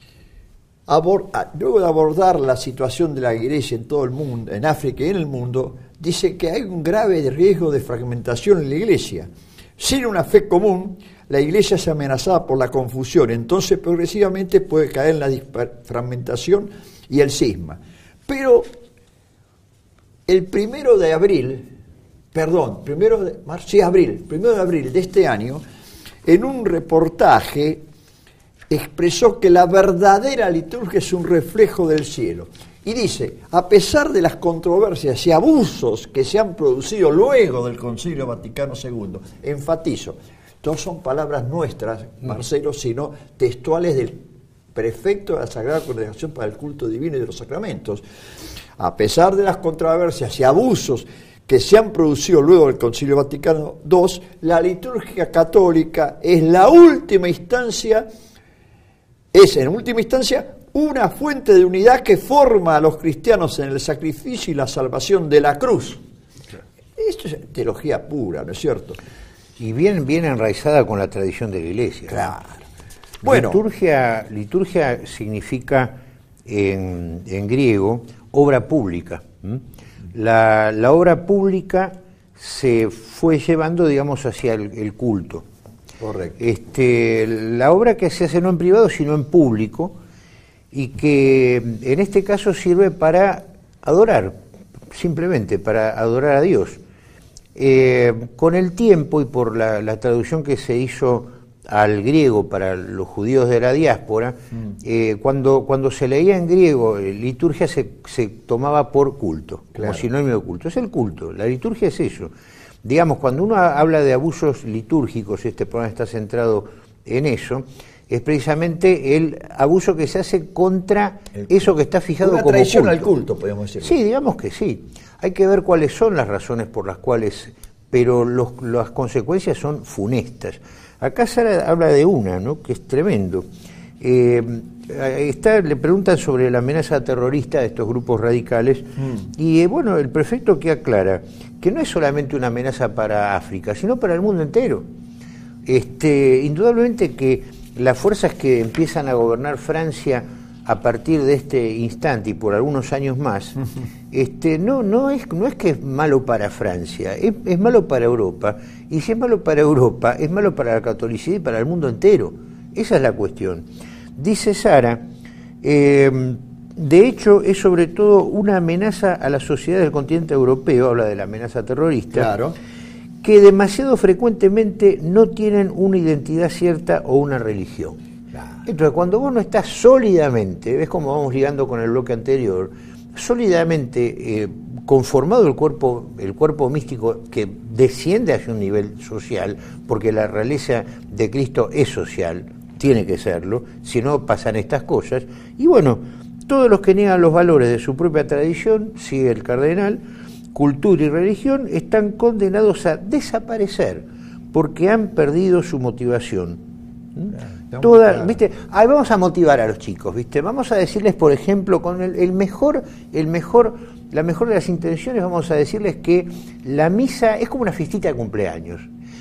Luego de abordar la situación de la Iglesia en todo el mundo, en África y en el mundo, dice que hay un grave riesgo de fragmentación en la Iglesia. Sin una fe común, la Iglesia es amenazada por la confusión, entonces progresivamente puede caer en la fragmentación y el cisma. Pero el primero de abril, perdón, primero de marzo, sí, abril, primero de abril de este año, en un reportaje expresó que la verdadera liturgia es un reflejo del cielo. Y dice, a pesar de las controversias y abusos que se han producido luego del Concilio Vaticano segundo, enfatizo, no son palabras nuestras, Marcelo, sino textuales del prefecto de la Sagrada Congregación para el Culto Divino y de los Sacramentos. A pesar de las controversias y abusos que se han producido luego del Concilio Vaticano segundo, la liturgia católica es la última instancia Es, en última instancia, una fuente de unidad que forma a los cristianos en el sacrificio y la salvación de la cruz. Esto es teología pura, ¿no es cierto? Y bien, bien enraizada con la tradición de la Iglesia. Claro. ¿No? Bueno, liturgia, liturgia significa en, en griego obra pública. La, la obra pública se fue llevando, digamos, hacia el, el culto. Correcto. Este, la obra que se hace no en privado, sino en público, y que en este caso sirve para adorar, simplemente para adorar a Dios. Eh, con el tiempo y por la, la traducción que se hizo al griego para los judíos de la diáspora, mm. eh, cuando, cuando se leía en griego, eh, liturgia se, se tomaba por culto, claro. Como sinónimo de culto. Es el culto, la liturgia es eso. Digamos, cuando uno habla de abusos litúrgicos, este programa está centrado en eso, es precisamente el abuso que se hace contra el, eso que está fijado como culto. Una traición al culto, podemos decir. Sí, digamos que sí. Hay que ver cuáles son las razones por las cuales, pero los, las consecuencias son funestas. Acá Sara habla de una, ¿no?, que es tremendo. Eh, está, le preguntan sobre la amenaza terrorista de estos grupos radicales mm. y eh, bueno, el prefecto que aclara que no es solamente una amenaza para África, sino para el mundo entero. Este, indudablemente que las fuerzas que empiezan a gobernar Francia a partir de este instante y por algunos años más, uh-huh. este, no, no, es, no es que es malo para Francia, es, es malo para Europa, y si es malo para Europa, es malo para la catolicidad y para el mundo entero. Esa es la cuestión. Dice Sara, eh, de hecho es sobre todo una amenaza a la sociedad del continente europeo, habla de la amenaza terrorista, claro. que demasiado frecuentemente no tienen una identidad cierta o una religión. Claro. Entonces, cuando vos no estás sólidamente, ves como vamos ligando con el bloque anterior, sólidamente eh, conformado el cuerpo, el cuerpo místico que desciende hacia un nivel social, porque la realeza de Cristo es social, tiene que serlo, si no pasan estas cosas, y bueno, todos los que niegan los valores de su propia tradición, sigue el cardenal, cultura y religión, están condenados a desaparecer, porque han perdido su motivación. Claro, Toda, ¿viste? Ahí vamos a motivar a los chicos, ¿viste? Vamos a decirles, por ejemplo, con el, el mejor, el mejor, la mejor de las intenciones, vamos a decirles que la misa es como una fiestita de cumpleaños.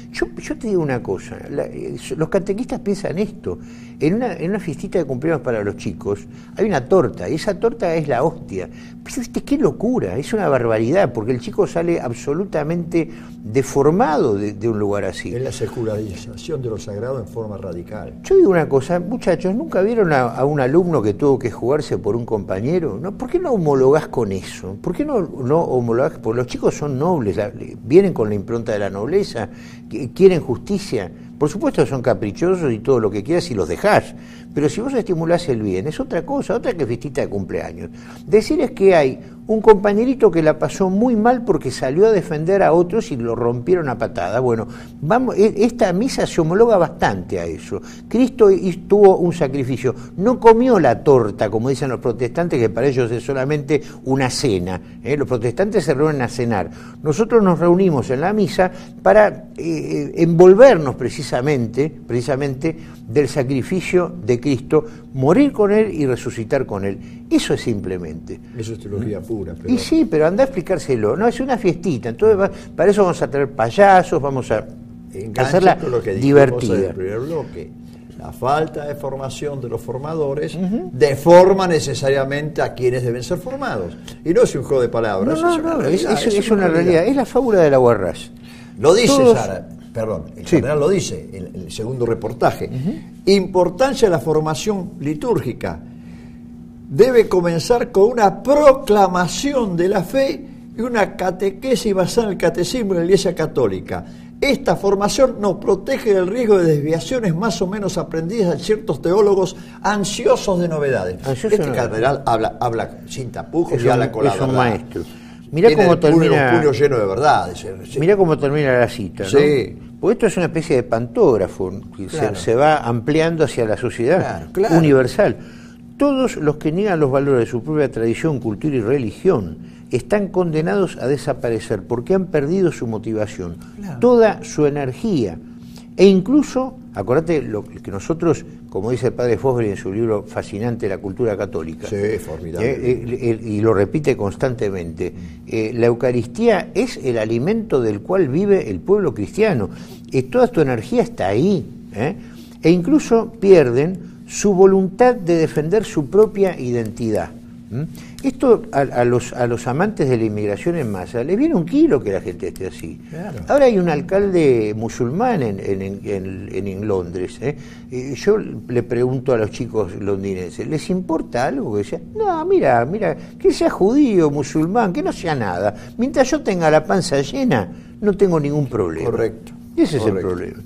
Yo, yo te digo una cosa, la, eh, los catequistas piensan esto. En una, en una fiestita de cumpleaños para los chicos hay una torta, y esa torta es la hostia. Pero, ¿viste? Qué locura, es una barbaridad, porque el chico sale absolutamente deformado de, de un lugar así. Es la secularización de lo sagrado en forma radical. Yo digo una cosa, muchachos, ¿nunca vieron a, a un alumno que tuvo que jugarse por un compañero? ¿No? ¿Por qué no homologás con eso? ¿Por qué no, no homologás? Porque los chicos son nobles, la, vienen con la impronta de la nobleza, quieren justicia. Por supuesto son caprichosos y todo lo que quieras y los dejás, pero si vos estimulás el bien es otra cosa, otra que fiestita de cumpleaños. Decir es que hay un compañerito que la pasó muy mal porque salió a defender a otros y lo rompieron a patada. Bueno, vamos, esta misa se homologa bastante a eso. Cristo tuvo un sacrificio, no comió la torta, como dicen los protestantes, que para ellos es solamente una cena. ¿eh? Los protestantes se reúnen a cenar. Nosotros nos reunimos en la misa para eh, envolvernos precisamente, precisamente del sacrificio de Cristo, morir con Él y resucitar con Él. Eso es simplemente. Eso es teología pura. Pero... Y sí, pero anda a explicárselo. No, es una fiestita. Entonces, va, para eso vamos a traer payasos, vamos a hacerla lo que divertida. En el primer bloque. La falta de formación de los formadores uh-huh. deforma necesariamente a quienes deben ser formados. Y no es un juego de palabras. No, no, es una no, realidad, es, es, es una realidad. realidad. Es la fábula de la Guarrás. Lo dice Todos... Sara. Perdón, el sí. cardenal lo dice en el segundo reportaje. Uh-huh. Importancia de la formación litúrgica. Debe comenzar con una proclamación de la fe y una catequesis basada en el catecismo de la Iglesia Católica. Esta formación nos protege del riesgo de desviaciones más o menos aprendidas de ciertos teólogos ansiosos de novedades. Ansioso este no cardenal habla, habla sin tapujos y habla con la verdad. Es un maestro. Mirá cómo termina. Un puño lleno de verdad. Sí. Mirá cómo termina la cita, ¿no? Sí. Porque esto es una especie de pantógrafo que claro. se, se va ampliando hacia la sociedad claro, claro. universal. Todos los que niegan los valores de su propia tradición, cultura y religión están condenados a desaparecer porque han perdido su motivación, claro. toda su energía. E incluso, acordate lo que nosotros, como dice el padre Fosbury en su libro fascinante, La cultura católica, sí, formidable. Eh, eh, eh, y lo repite constantemente, eh, la Eucaristía es el alimento del cual vive el pueblo cristiano, y toda tu energía está ahí, ¿eh? E incluso pierden su voluntad de defender su propia identidad. ¿Mm? Esto a, a, los, a los amantes de la inmigración en masa les viene un kilo que la gente esté así. Claro. Ahora hay un alcalde musulmán en, en, en, en, en Londres. ¿eh? Y yo le pregunto a los chicos londinenses, ¿les importa algo? Que sea, no, mira, mira, que sea judío, musulmán, que no sea nada. Mientras yo tenga la panza llena, no tengo ningún problema. Correcto. Y ese correcto. es el problema.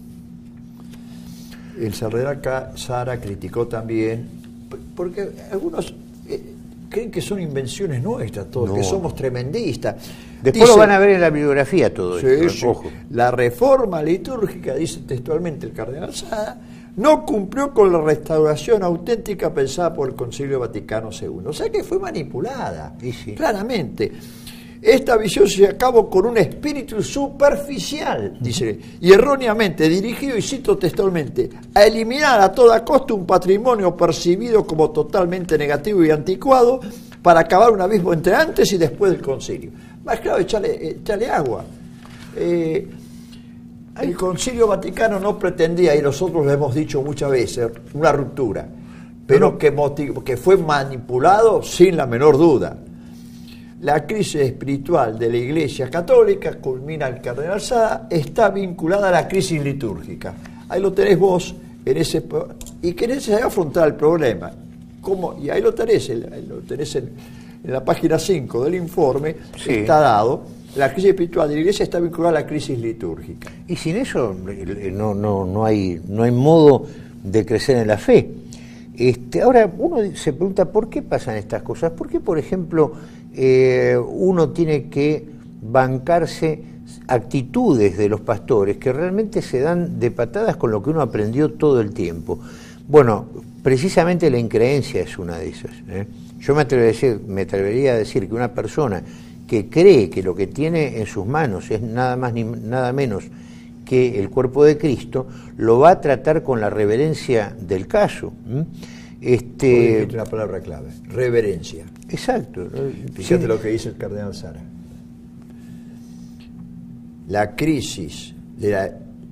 El Saavedra Sara criticó también, porque algunos eh, creen que son invenciones nuestras, todos, no. que somos tremendistas. Después dice, lo van a ver en la bibliografía todo sí, esto. Sí. Ojo. La reforma litúrgica, dice textualmente el cardenal Sara, no cumplió con la restauración auténtica pensada por el Concilio Vaticano segundo. O sea que fue manipulada, sí, sí. claramente. Esta visión se acabó con un espíritu superficial, dice, y erróneamente dirigido, y cito textualmente, a eliminar a toda costa un patrimonio percibido como totalmente negativo y anticuado para acabar un abismo entre antes y después del concilio. Más claro, echarle, echarle agua. Eh, el Concilio Vaticano no pretendía, y nosotros lo hemos dicho muchas veces, una ruptura, pero no. que, motiv- que fue manipulado sin la menor duda. La crisis espiritual de la Iglesia Católica, culmina el cardenal Sara, está vinculada a la crisis litúrgica. Ahí lo tenés vos, en ese, y querés afrontar el problema. ¿Cómo? Y ahí lo tenés, lo tenés en, en la página cinco del informe, sí. está dado. La crisis espiritual de la Iglesia está vinculada a la crisis litúrgica. Y sin eso no, no, no, hay, no hay modo de crecer en la fe. Este, ahora, uno se pregunta, ¿por qué pasan estas cosas? ¿Por qué, por ejemplo, eh, uno tiene que bancarse actitudes de los pastores que realmente se dan de patadas con lo que uno aprendió todo el tiempo? Bueno, precisamente la increencia es una de esas. ¿eh? Yo me atrevería a decir, me atrevería a decir que una persona que cree que lo que tiene en sus manos es nada más ni nada menos que el cuerpo de Cristo, lo va a tratar con la reverencia del caso. Este, una palabra clave, reverencia. Exacto. Fíjate sí. lo que dice el cardenal Sara. La crisis de la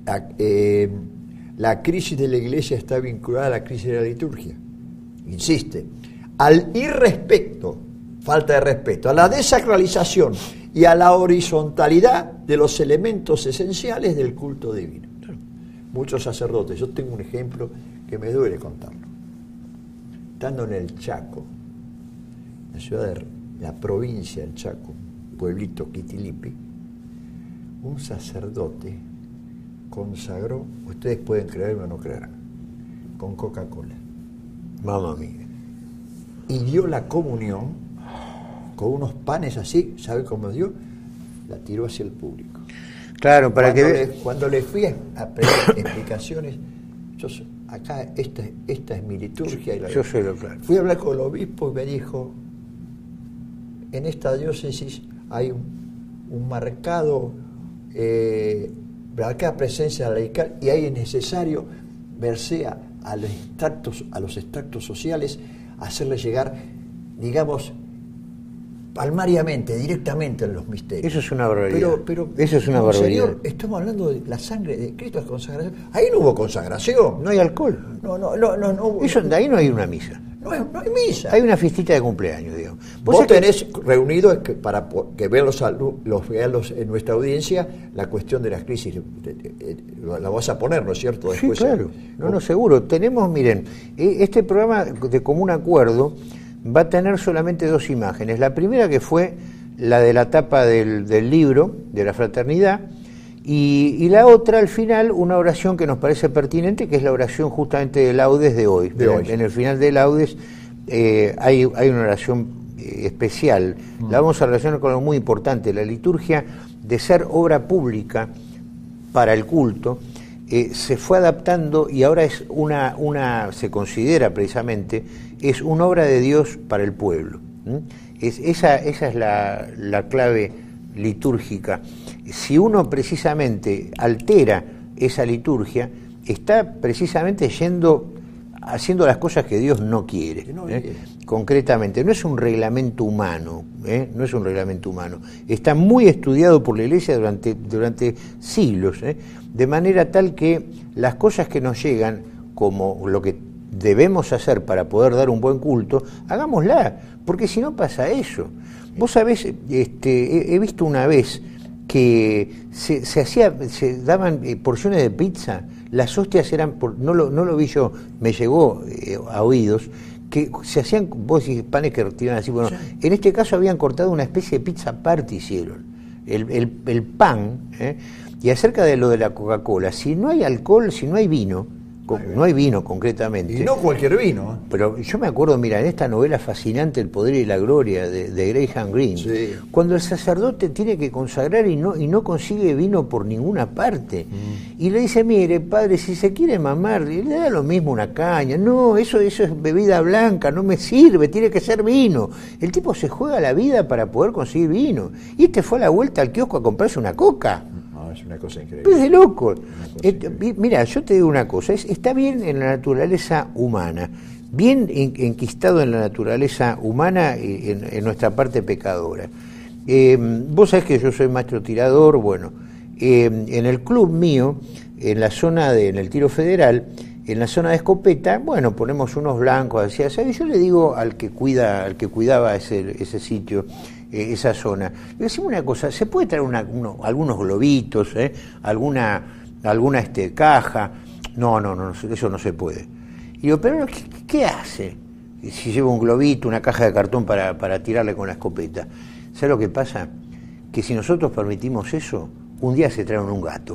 la, eh, la crisis de la Iglesia está vinculada a la crisis de la liturgia. Insiste, al irrespeto, falta de respeto, a la desacralización y a la horizontalidad de los elementos esenciales del culto divino. Muchos sacerdotes, yo tengo un ejemplo que me duele contarlo. Estando en el Chaco, la ciudad de la provincia del Chaco, pueblito Quitilipi, un sacerdote consagró, ustedes pueden creerme o no creerán, con Coca-Cola. Mamma mía. Y dio la comunión con unos panes así, ¿sabe cómo dio? La tiró hacia el público. Claro, para cuando que le, cuando le fui a pedir explicaciones, yo acá esta, esta es mi liturgia. Y la yo sé lo claro. Fui a hablar con el obispo y me dijo, en esta diócesis hay un, un marcado, eh, marcada presencia laical y ahí es necesario verse a, a los extractos, a los extractos sociales, hacerle llegar, digamos, palmariamente, directamente en los misterios. Eso es una barbaridad. Pero, pero, Eso es una no, barbaridad. Señor, estamos hablando de la sangre de Cristo, es consagración. Ahí no hubo consagración. No hay alcohol. No, no, no, no. no Eso, de ahí no hay una misa. No hay, no hay misa. Hay una fiestita de cumpleaños, digamos. Vos, Vos tenés que... reunido para que vean los, los, vean los en nuestra audiencia la cuestión de las crisis. La vas a poner, ¿no es cierto? Después, sí, claro. No, no, seguro. Tenemos, miren, este programa de común acuerdo va a tener solamente dos imágenes. La primera que fue la de la tapa del, del libro, de la fraternidad, y, y la otra, al final, una oración que nos parece pertinente, que es la oración justamente de laudes de hoy. De hoy. En el final de laudes eh, hay, hay una oración eh, especial. Mm. La vamos a relacionar con algo muy importante. La liturgia, de ser obra pública para el culto, eh, se fue adaptando y ahora es una, una, se considera precisamente, es una obra de Dios para el pueblo. ¿Mm? Es, esa, esa es la, la clave litúrgica. Si uno precisamente altera esa liturgia, está precisamente yendo, haciendo las cosas que Dios no quiere, no, ¿eh? Concretamente. No es un reglamento humano, ¿eh? No es un reglamento humano. Está muy estudiado por la Iglesia durante, durante siglos, ¿eh? De manera tal que las cosas que nos llegan, como lo que debemos hacer para poder dar un buen culto, hagámosla, porque si no pasa eso. Vos sabés, este, he, he visto una vez que se, se hacía, se daban eh, porciones de pizza, las hostias eran, por, no, lo, no lo vi yo, me llegó eh, a oídos, que se hacían, vos decís, panes que tiran así, bueno, sí. En este caso habían cortado una especie de pizza aparte, hicieron, el, el, el pan, ¿eh? Y acerca de lo de la Coca-Cola, si no hay alcohol, si no hay vino, no hay vino concretamente. Y no cualquier vino. ¿eh? Pero yo me acuerdo, mira, en esta novela fascinante, El poder y la gloria, de, de Graham Greene, sí. Cuando el sacerdote tiene que consagrar y no, y no consigue vino por ninguna parte. Mm. Y le dice, mire, padre, si se quiere mamar, le da lo mismo una caña. No, eso, eso es bebida blanca, no me sirve, tiene que ser vino. El tipo se juega la vida para poder conseguir vino. Y este fue a la vuelta al kiosco a comprarse una coca. Es una cosa increíble. Es de loco. Et, mira, yo te digo una cosa, es, está bien en la naturaleza humana, bien en, enquistado en la naturaleza humana y en, en nuestra parte pecadora. Eh, vos sabés que yo soy maestro tirador, bueno, eh, en el club mío, en la zona de, en el tiro federal, en la zona de escopeta, bueno, ponemos unos blancos, así, ¿sabes? Yo le digo al que cuida, al que cuidaba ese, ese sitio, eh, esa zona, le decimos una cosa, ¿se puede traer una, uno, algunos globitos, eh? alguna, alguna este, caja? No, no, no, eso no se puede. Y digo, pero ¿qué, qué hace? Si lleva un globito, una caja de cartón para, para tirarle con la escopeta. ¿Sabes lo que pasa? Que si nosotros permitimos eso, un día se traen un gato.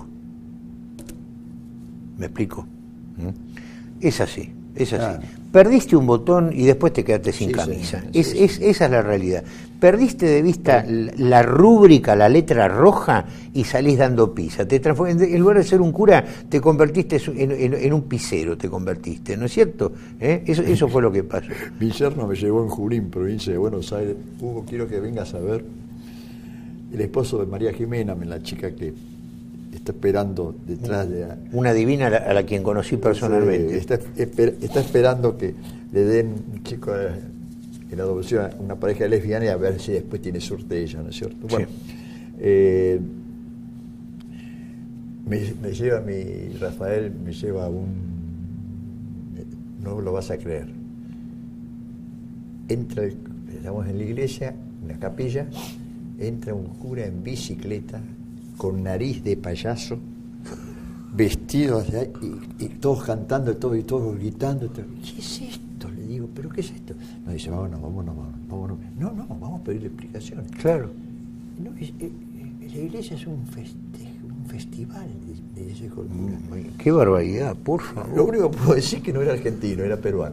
¿Me explico? Es así, es así. Claro. Perdiste un botón y después te quedaste sin sí, camisa. Sí, es, sí, es, esa es la realidad. Perdiste de vista sí. la rúbrica, la letra roja y salís dando pizza. Te en lugar de ser un cura, te convertiste en, en, en un pisero, te convertiste, ¿no es cierto? ¿Eh? Eso, eso fue lo que pasó. Mi yerno me llevó en Junín, provincia de Buenos Aires. Hugo, quiero que vengas a ver el esposo de María Jimena, la chica que está esperando detrás de... Una divina a la, a la quien conocí personalmente. Sí, está, esper, está esperando que le den un chico en adopción a una pareja lesbiana y a ver si después tiene suerte ella, ¿no es cierto? Bueno, sí. eh, Me, me lleva mi, Rafael me lleva a un, no lo vas a creer, entra, el, estamos en la iglesia, en la capilla, entra un cura en bicicleta, con nariz de payaso, vestido hacia ahí, y, y todos cantando, y todos, y todos gritando. Todo. ¿Qué es esto? Le digo, ¿pero qué es esto? Nos dice, vámonos, vámonos, vámonos, vámonos. No, no, vamos a pedirle explicaciones. Claro. No, es, es, la iglesia es un festejo, un festival de, de ese cultura. Qué barbaridad, por favor. Lo único que puedo decir es que no era argentino, era peruano.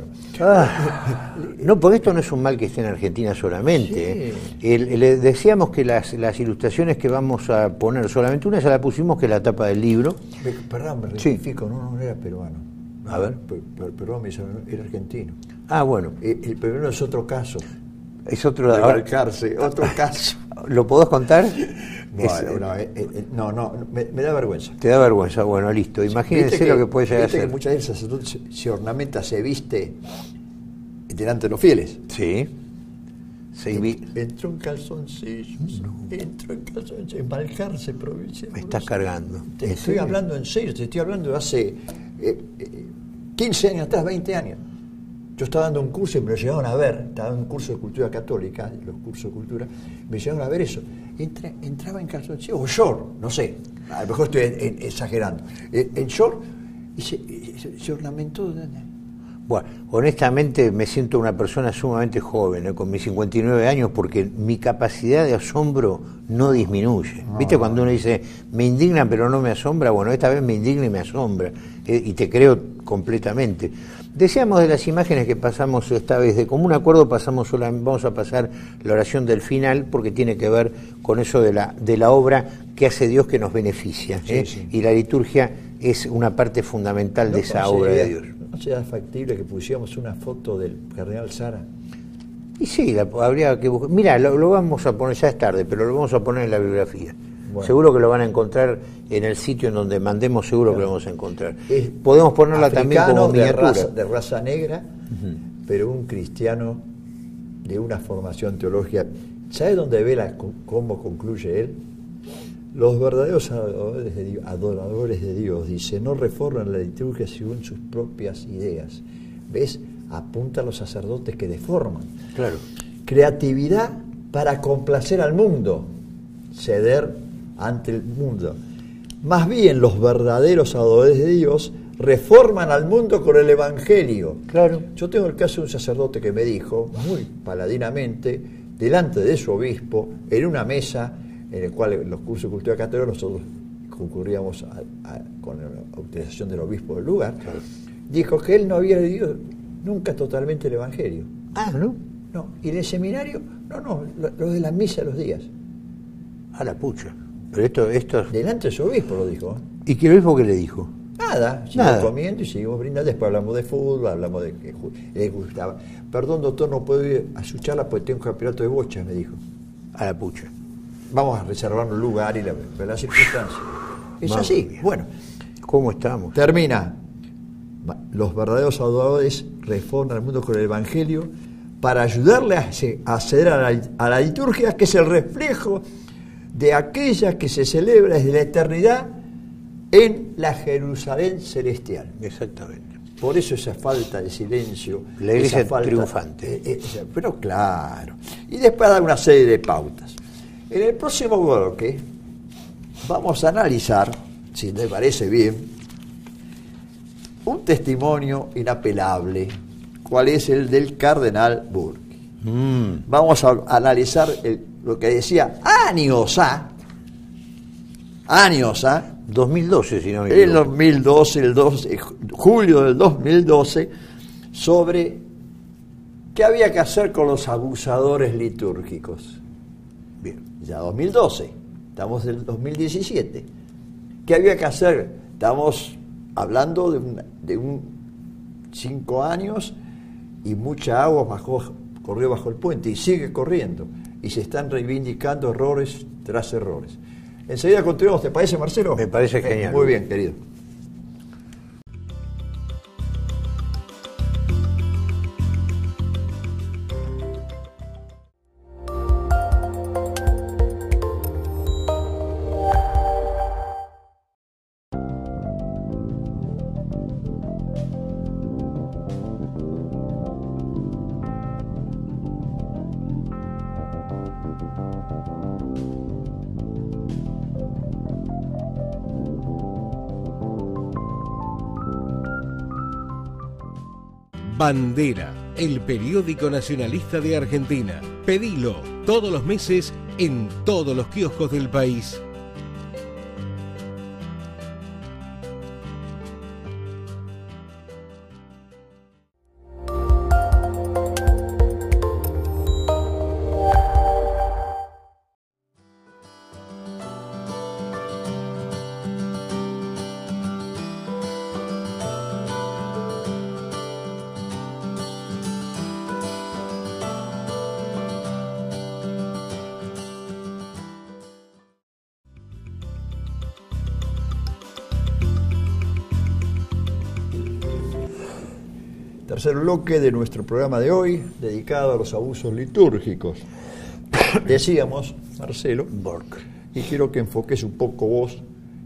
Ah, no, porque esto no es un mal que esté en Argentina solamente. Sí. ¿eh? El, el, decíamos que las, las ilustraciones que vamos a poner, solamente una ya la pusimos, que es la tapa del libro. Me, perdón, me rectifico, sí. no, no era peruano. A ver. Perdón, me dice, era argentino. Ah, bueno. El, el peruano es otro caso. Es otro... De Balcarce, otro caso. ¿Lo podés contar? Bueno, es, no, eh, eh, no, no me, me da vergüenza. Te da vergüenza, bueno, listo. Imagínense que, lo que puede llegar a ser. Que muchas veces el sacerdote se, se ornamenta, se viste delante de los fieles. Sí. Se vi... Entró en calzoncillos, no. entró en calzoncillos, en Balcarce, provincia. Me estás cargando. Te estoy serio? hablando en serio, te estoy hablando de hace eh, eh, quince años atrás, veinte años. Yo estaba dando un curso y me lo llegaron a ver, estaba en un curso de cultura católica, los cursos de cultura, me llegaron a ver eso. Entra, entraba en calzoncillos, o short, no sé, a lo mejor estoy en, en, exagerando, en, en short, y se, se, se ornamentó. Bueno, honestamente me siento una persona sumamente joven, ¿eh? Con mis cincuenta y nueve años, porque mi capacidad de asombro no disminuye. No, ¿Viste cuando uno dice, me indigna pero no me asombra? Bueno, esta vez me indigna y me asombra, eh, y te creo completamente. Decíamos de las imágenes que pasamos esta vez, de común acuerdo pasamos sola, vamos a pasar la oración del final, porque tiene que ver con eso de la, de la obra que hace Dios que nos beneficia, ¿eh? Sí, sí. Y la liturgia es una parte fundamental no, de esa obra de Dios. ¿No sería factible que pusiéramos una foto del cardenal Sara? Y sí, la, habría que buscar. Mira, lo, lo vamos a poner, ya es tarde, pero lo vamos a poner en la bibliografía. Bueno. Seguro que lo van a encontrar en el sitio en donde mandemos, seguro claro. que lo vamos a encontrar. Es Podemos ponerla también como miniatura. De raza, de raza negra, uh-huh. pero un cristiano de una formación teológica. ¿Sabe dónde ve la, cómo concluye él? Los verdaderos adoradores de Dios, adoradores de Dios, dice, no reforman la liturgia según sus propias ideas. ¿Ves? Apunta a los sacerdotes que deforman. Claro. Creatividad para complacer al mundo, ceder ante el mundo. Más bien los verdaderos adoradores de Dios reforman al mundo con el Evangelio. Claro. Yo tengo el caso de un sacerdote que me dijo, muy paladinamente, delante de su obispo, en una mesa en el cual en los cursos de cultura católica nosotros concurríamos a, a, con la autorización del obispo del lugar, claro. dijo que él no había leído nunca totalmente el Evangelio. Ah, ¿no? No. Y en el seminario, no, no, lo, lo de la misa de los días. A la pucha. Pero esto, esto... Delante de su obispo lo dijo. ¿Y qué el obispo qué le dijo? Nada, seguimos comiendo y seguimos brindando. Después hablamos de fútbol, hablamos de que le gustaba. Perdón, doctor, no puedo ir a su charla porque tengo un campeonato de bocha, me dijo. A la pucha. Vamos a reservar un lugar y la, la circunstancia. Es Madre así. Mía. Bueno, ¿cómo estamos? Termina. Los verdaderos adoradores reforman al mundo con el Evangelio para ayudarle a acceder a la, a la liturgia, que es el reflejo de aquella que se celebra desde la eternidad en la Jerusalén celestial. Exactamente. Por eso esa falta de silencio. La iglesia esa falta, triunfante. Eh, eh, pero claro. Y después dar una serie de pautas. En el próximo bloque vamos a analizar, si te parece bien, un testimonio inapelable, cuál es el del cardenal Burki. Mm. Vamos a analizar el, lo que decía años a, años a, dos mil doce, si no me equivoco. El dos mil doce, el doce, julio del dos mil doce, sobre qué había que hacer con los abusadores litúrgicos. Bien, ya dos mil doce, estamos en el dos mil diecisiete. ¿Qué había que hacer? Estamos hablando de un, de un cinco años y mucha agua bajó, corrió bajo el puente y sigue corriendo. Y se están reivindicando errores tras errores. Enseguida continuamos, ¿te parece, Marcelo? Me parece genial. Eh, muy bien, querido. Bandera, el periódico nacionalista de Argentina. Pedilo todos los meses en todos los kioscos del país. Tercer bloque de nuestro programa de hoy, dedicado a los abusos litúrgicos. Decíamos, Marcelo, y quiero que enfoques un poco vos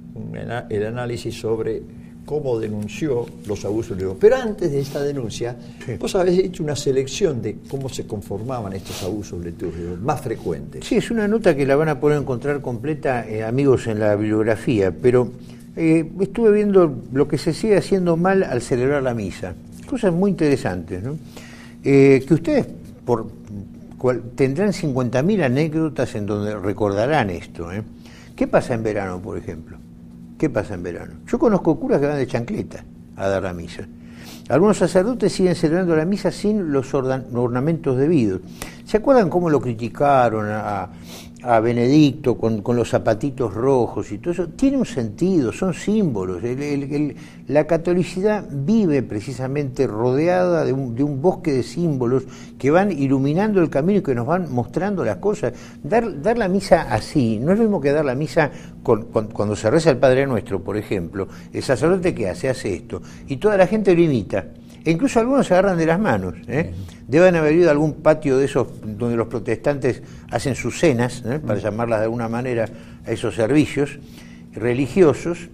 el análisis sobre cómo denunció los abusos litúrgicos. Pero antes de esta denuncia, sí, vos habéis hecho una selección de cómo se conformaban estos abusos litúrgicos más frecuentes. Sí, es una nota que la van a poder encontrar completa, eh, amigos, en la bibliografía, pero eh, estuve viendo lo que se sigue haciendo mal al celebrar la misa. Cosas muy interesantes, ¿no? Eh, que ustedes por, cual, tendrán cincuenta mil anécdotas en donde recordarán esto, ¿eh? ¿Qué pasa en verano, por ejemplo? ¿Qué pasa en verano? Yo conozco curas que van de chancleta a dar la misa. Algunos sacerdotes siguen celebrando la misa sin los ornamentos debidos. ¿Se acuerdan cómo lo criticaron a, a Benedicto con, con los zapatitos rojos y todo eso? Tiene un sentido, son símbolos. El, el, el, la catolicidad vive precisamente rodeada de un, de un bosque de símbolos que van iluminando el camino y que nos van mostrando las cosas. Dar, dar la misa así no es lo mismo que dar la misa con, con, cuando se reza el Padre Nuestro, por ejemplo. El sacerdote que hace, hace esto, y toda la gente lo imita. E incluso algunos se agarran de las manos, ¿eh? Deben haber ido a algún patio de esos donde los protestantes hacen sus cenas, ¿eh? Para llamarlas de alguna manera a esos servicios religiosos.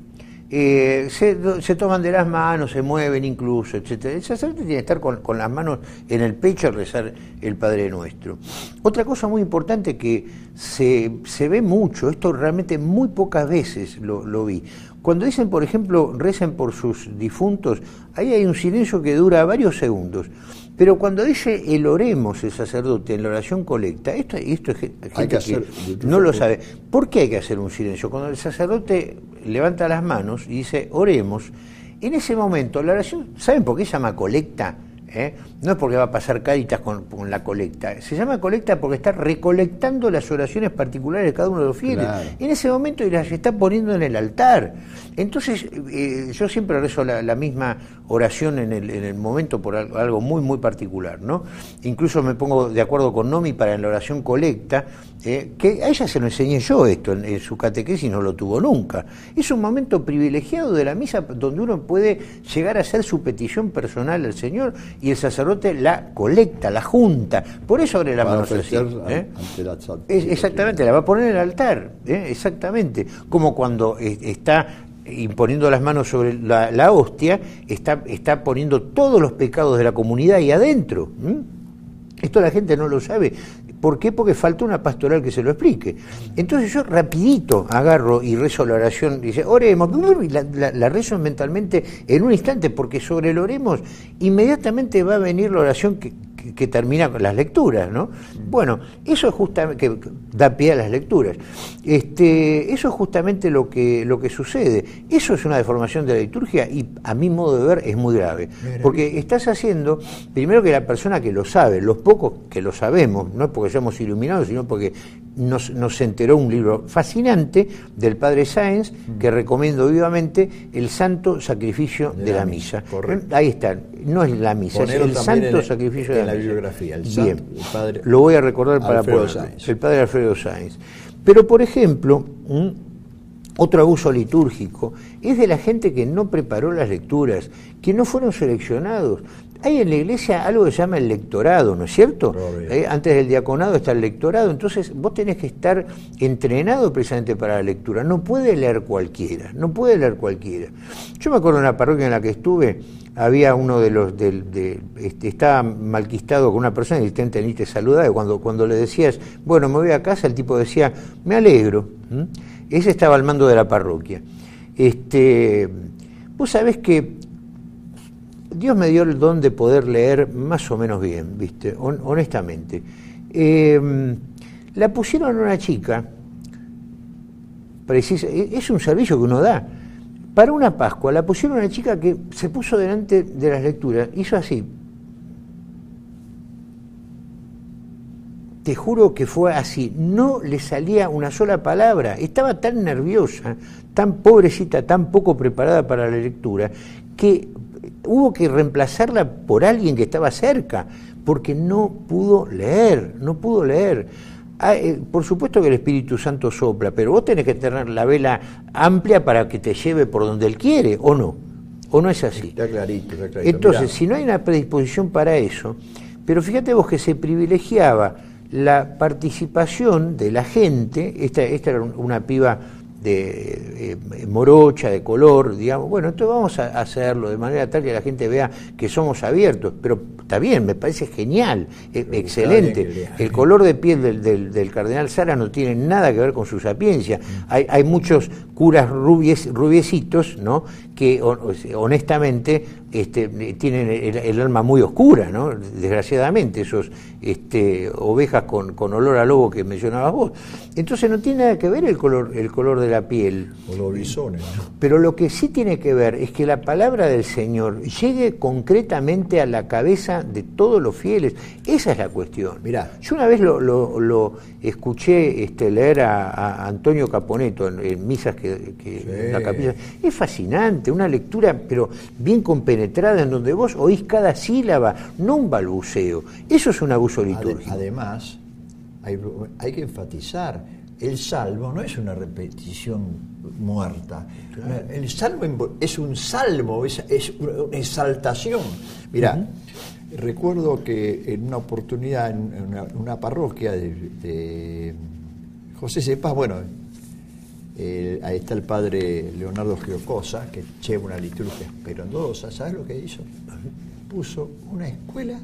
Eh, se, se toman de las manos, se mueven incluso, etcétera. El sacerdote tiene que estar con, con las manos en el pecho al rezar el Padre Nuestro. Otra cosa muy importante que se, se ve mucho, esto realmente muy pocas veces lo, lo vi. Cuando dicen, por ejemplo, recen por sus difuntos, ahí hay un silencio que dura varios segundos. Pero cuando dice el oremos el sacerdote en la oración colecta, esto, esto es gente que, que hacer, no lo sabe. ¿Por qué hay que hacer un silencio? Cuando el sacerdote levanta las manos y dice oremos, en ese momento la oración, ¿saben por qué se llama colecta? ¿Eh? No es porque va a pasar Cáritas con, con la colecta, se llama colecta porque está recolectando las oraciones particulares de cada uno de los fieles, claro, en ese momento, y las está poniendo en el altar. Entonces eh, yo siempre rezo la, la misma oración en el, en el momento por algo, algo muy muy particular, ¿no? Incluso me pongo de acuerdo con Nomi para en la oración colecta, eh, que a ella se lo enseñé yo esto en, en su catequesis, no lo tuvo nunca. Es un momento privilegiado de la misa donde uno puede llegar a hacer su petición personal al Señor, y el sacerdote la colecta, la junta. Por eso abre las manos así, ¿eh? Es, exactamente, la va a poner en el altar, ¿eh? Exactamente. Como cuando eh, está imponiendo las manos sobre la, la hostia, está, está poniendo todos los pecados de la comunidad ahí adentro. ¿Mm? Esto la gente no lo sabe. ¿Por qué? Porque falta una pastoral que se lo explique. Entonces yo rapidito agarro y rezo la oración, y dice, oremos, y la, la, la rezo mentalmente en un instante, porque sobre el oremos inmediatamente va a venir la oración que, que, que termina con las lecturas, ¿no? Bueno, eso es justamente, que da pie a las lecturas. Este, eso es justamente lo que, lo que sucede. Eso es una deformación de la liturgia y a mi modo de ver es muy grave. Porque estás haciendo, primero que la persona que lo sabe, los pocos que lo sabemos, no es porque somos iluminados, sino porque nos, nos enteró un libro fascinante del padre Sáenz, que recomiendo vivamente, El Santo Sacrificio de, de la, la Misa. Correcto. Ahí está, no es la misa, Ponelo es el Santo en, Sacrificio en de la, la bibliografía. El Bien, Santo, el padre lo voy a recordar para poder. Sáenz. El padre Alfredo Sáenz. Pero, por ejemplo, ¿m? otro abuso litúrgico es de la gente que no preparó las lecturas, que no fueron seleccionados. Hay en la iglesia algo que se llama el lectorado, ¿no es cierto? Eh, antes del diaconado está el lectorado, entonces vos tenés que estar entrenado precisamente para la lectura. No puede leer cualquiera, no puede leer cualquiera. Yo me acuerdo en la parroquia en la que estuve, había uno de los, de, de, este, estaba malquistado con una persona y el intenta ni te saludaba, y cuando, cuando le decías, bueno, me voy a casa, el tipo decía, me alegro. ¿Mm? Ese estaba al mando de la parroquia. Este, vos sabés que Dios me dio el don de poder leer más o menos bien, ¿viste? Hon- honestamente. Eh, la pusieron a una chica, precisa, es un servicio que uno da. Para una Pascua la pusieron a una chica que se puso delante de las lecturas, hizo así. Te juro que fue así, no le salía una sola palabra, estaba tan nerviosa, tan pobrecita, tan poco preparada para la lectura, que hubo que reemplazarla por alguien que estaba cerca, porque no pudo leer, no pudo leer. Ah, eh, por supuesto que el Espíritu Santo sopla, pero vos tenés que tener la vela amplia para que te lleve por donde Él quiere, ¿o no? ¿O no es así? Está clarito, está clarito. Entonces, Mirá. si no hay una predisposición para eso, pero fíjate vos que se privilegiaba la participación de la gente, esta, esta era una piba de eh, morocha, de color, digamos, bueno, entonces vamos a hacerlo de manera tal que la gente vea que somos abiertos, pero está bien, me parece genial, eh, excelente. El color de piel del, del, del cardenal Sara no tiene nada que ver con su sapiencia. Hay, hay muchos curas rubies, rubiecitos, ¿no?, que honestamente este, tienen el, el alma muy oscura, ¿no?, desgraciadamente, esos este, ovejas con, con olor a lobo que mencionabas vos. Entonces no tiene nada que ver el color, el color de la piel. O los bisones, ¿no? Pero lo que sí tiene que ver es que la palabra del Señor llegue concretamente a la cabeza de todos los fieles. Esa es la cuestión. Mirá. Yo una vez lo, lo, lo escuché este, leer a, a Antonio Caponeto en, en misas que, que Sí. en la capilla. Es fascinante, una lectura pero bien compenetrada en donde vos oís cada sílaba, no un balbuceo. Eso es un abuso Ade- litúrgico. Además, hay, hay que enfatizar, el salmo no es una repetición muerta. Claro. El salmo es un salmo, es, es una exaltación. Mirá, uh-huh. recuerdo que en una oportunidad, en una, una parroquia de, de José Cepaz, bueno, eh, ahí está el padre Leonardo Giocosa, que lleva una liturgia esperandosa. ¿Sabes lo que hizo? Puso una escuela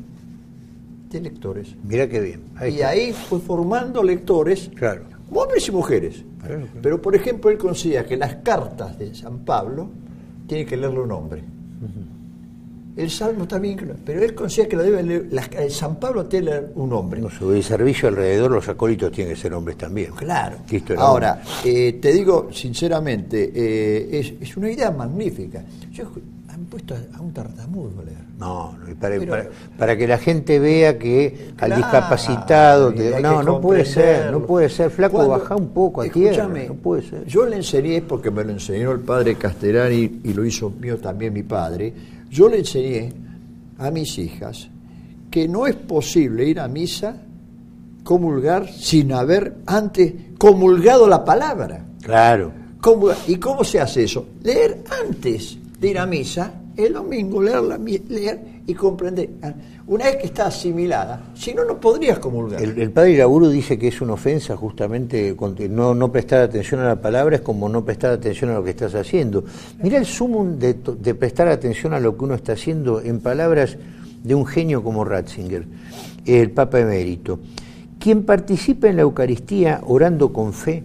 de lectores. Mirá qué bien. Ahí y está. Ahí fue formando lectores, claro, hombres y mujeres. Claro, claro. Pero, por ejemplo, él considera que las cartas de San Pablo tiene que leerlo un hombre. Uh-huh. El Salmo también, pero él considera que lo debe leer, las, el San Pablo tiene que leer un hombre. No, sobre el servicio alrededor, los acólitos tienen que ser hombres también. Claro. Listo, ahora, eh, te digo sinceramente, eh, es, es una idea magnífica. Yo han puesto a, a un tartamudo a leer. No, no para, Pero, para, para que la gente vea que claro, al discapacitado, te, no, no puede ser, no puede ser, flaco, Cuando, baja un poco a tierra, no puede ser. Yo le enseñé, porque me lo enseñó el padre Castellani y lo hizo mío también mi padre, yo le enseñé a mis hijas que no es posible ir a misa, comulgar, sin haber antes comulgado la palabra. Claro. ¿Cómo, ¿Y cómo se hace eso? Leer antes de ir a misa, el domingo, leer, la, leer y comprender. Una vez que está asimilada, si no, no podrías comulgar. El, el padre Iraburu dice que es una ofensa justamente, no, no prestar atención a la palabra es como no prestar atención a lo que estás haciendo. Mira el sumum de, de prestar atención a lo que uno está haciendo en palabras de un genio como Ratzinger, el Papa Emérito. Quien participa en la Eucaristía orando con fe,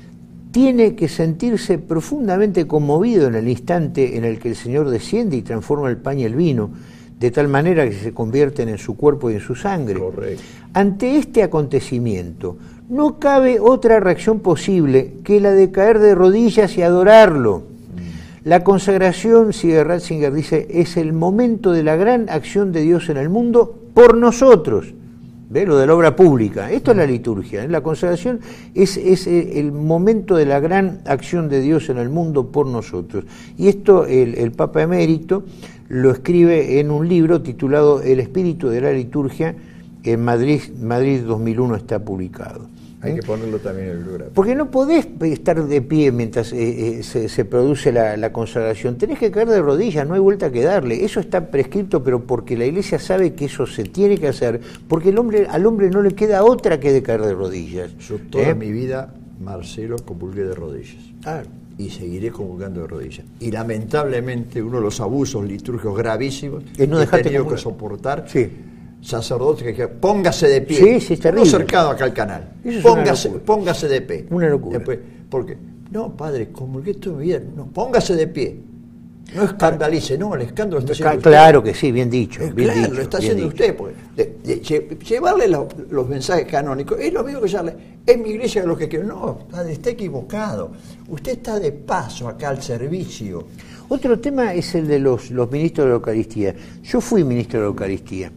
tiene que sentirse profundamente conmovido en el instante en el que el Señor desciende y transforma el pan y el vino, de tal manera que se convierten en su cuerpo y en su sangre. Correcto. Ante este acontecimiento, no cabe otra reacción posible que la de caer de rodillas y adorarlo. Mm. La consagración, sigue Ratzinger, dice, es el momento de la gran acción de Dios en el mundo por nosotros. ¿Ve? Lo de la obra pública. Esto es la liturgia. ¿eh? La consagración es, es el momento de la gran acción de Dios en el mundo por nosotros. Y esto el, el Papa Emérito lo escribe en un libro titulado El espíritu de la liturgia. En Madrid, Madrid dos mil uno está publicado. Hay ¿eh? que ponerlo también en el bibliográfico. Porque no podés estar de pie mientras eh, eh, se, se produce la, la consagración. Tenés que caer de rodillas, no hay vuelta que darle. Eso está prescrito, pero porque la Iglesia sabe que eso se tiene que hacer, porque el hombre, al hombre no le queda otra que de caer de rodillas. Yo toda ¿eh? mi vida, Marcelo, comulgué de rodillas. Ah. Y seguiré comulgando de rodillas. Y lamentablemente uno de los abusos litúrgicos gravísimos es no que he dejarte tenido comulgar. que soportar, sí. sacerdotes que dijeron, póngase de pie. Sí, sí, es terrible. No cercado acá al canal. Eso es Póngase, una locura. póngase de pie. Una locura. Después, porque, no, padre, comulgué toda mi vida. No, póngase de pie. No escandalice, no, el escándalo está haciendo Claro usted. que sí, bien dicho. Eh, bien claro, dicho, lo está bien haciendo dicho. usted. Porque de, de, lle- llevarle lo, los mensajes canónicos es lo mismo que llevarle, es mi iglesia lo que quiero. No, padre, está equivocado. Usted está de paso acá al servicio. Otro tema es el de los, los ministros de la Eucaristía. Yo fui ministro de la Eucaristía.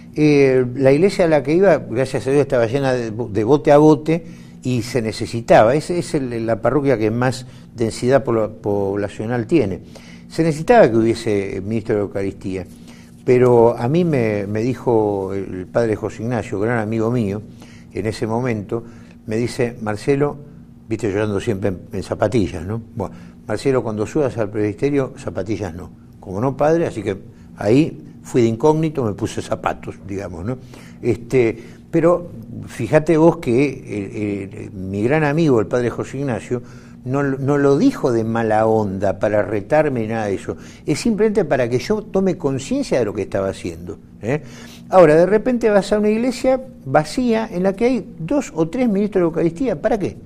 Eh, la iglesia a la que iba, gracias a Dios, estaba llena de, de bote a bote y se necesitaba. Esa es el, la parroquia que más densidad poblacional tiene. Se necesitaba que hubiese ministro de la Eucaristía, pero a mí me, me dijo el padre José Ignacio, gran amigo mío, en ese momento, me dice, Marcelo, viste, yo ando siempre en, en zapatillas, ¿no? Bueno, Marcelo, cuando subas al presbiterio, zapatillas no. Como no, padre, así que ahí fui de incógnito, me puse zapatos, digamos, ¿no? Este, pero fíjate vos que eh, eh, mi gran amigo, el padre José Ignacio, no, no lo dijo de mala onda, para retarme ni nada de eso. Es simplemente para que yo tome conciencia de lo que estaba haciendo, ¿eh? Ahora, de repente vas a una iglesia vacía en la que hay dos o tres ministros de Eucaristía. ¿Para qué?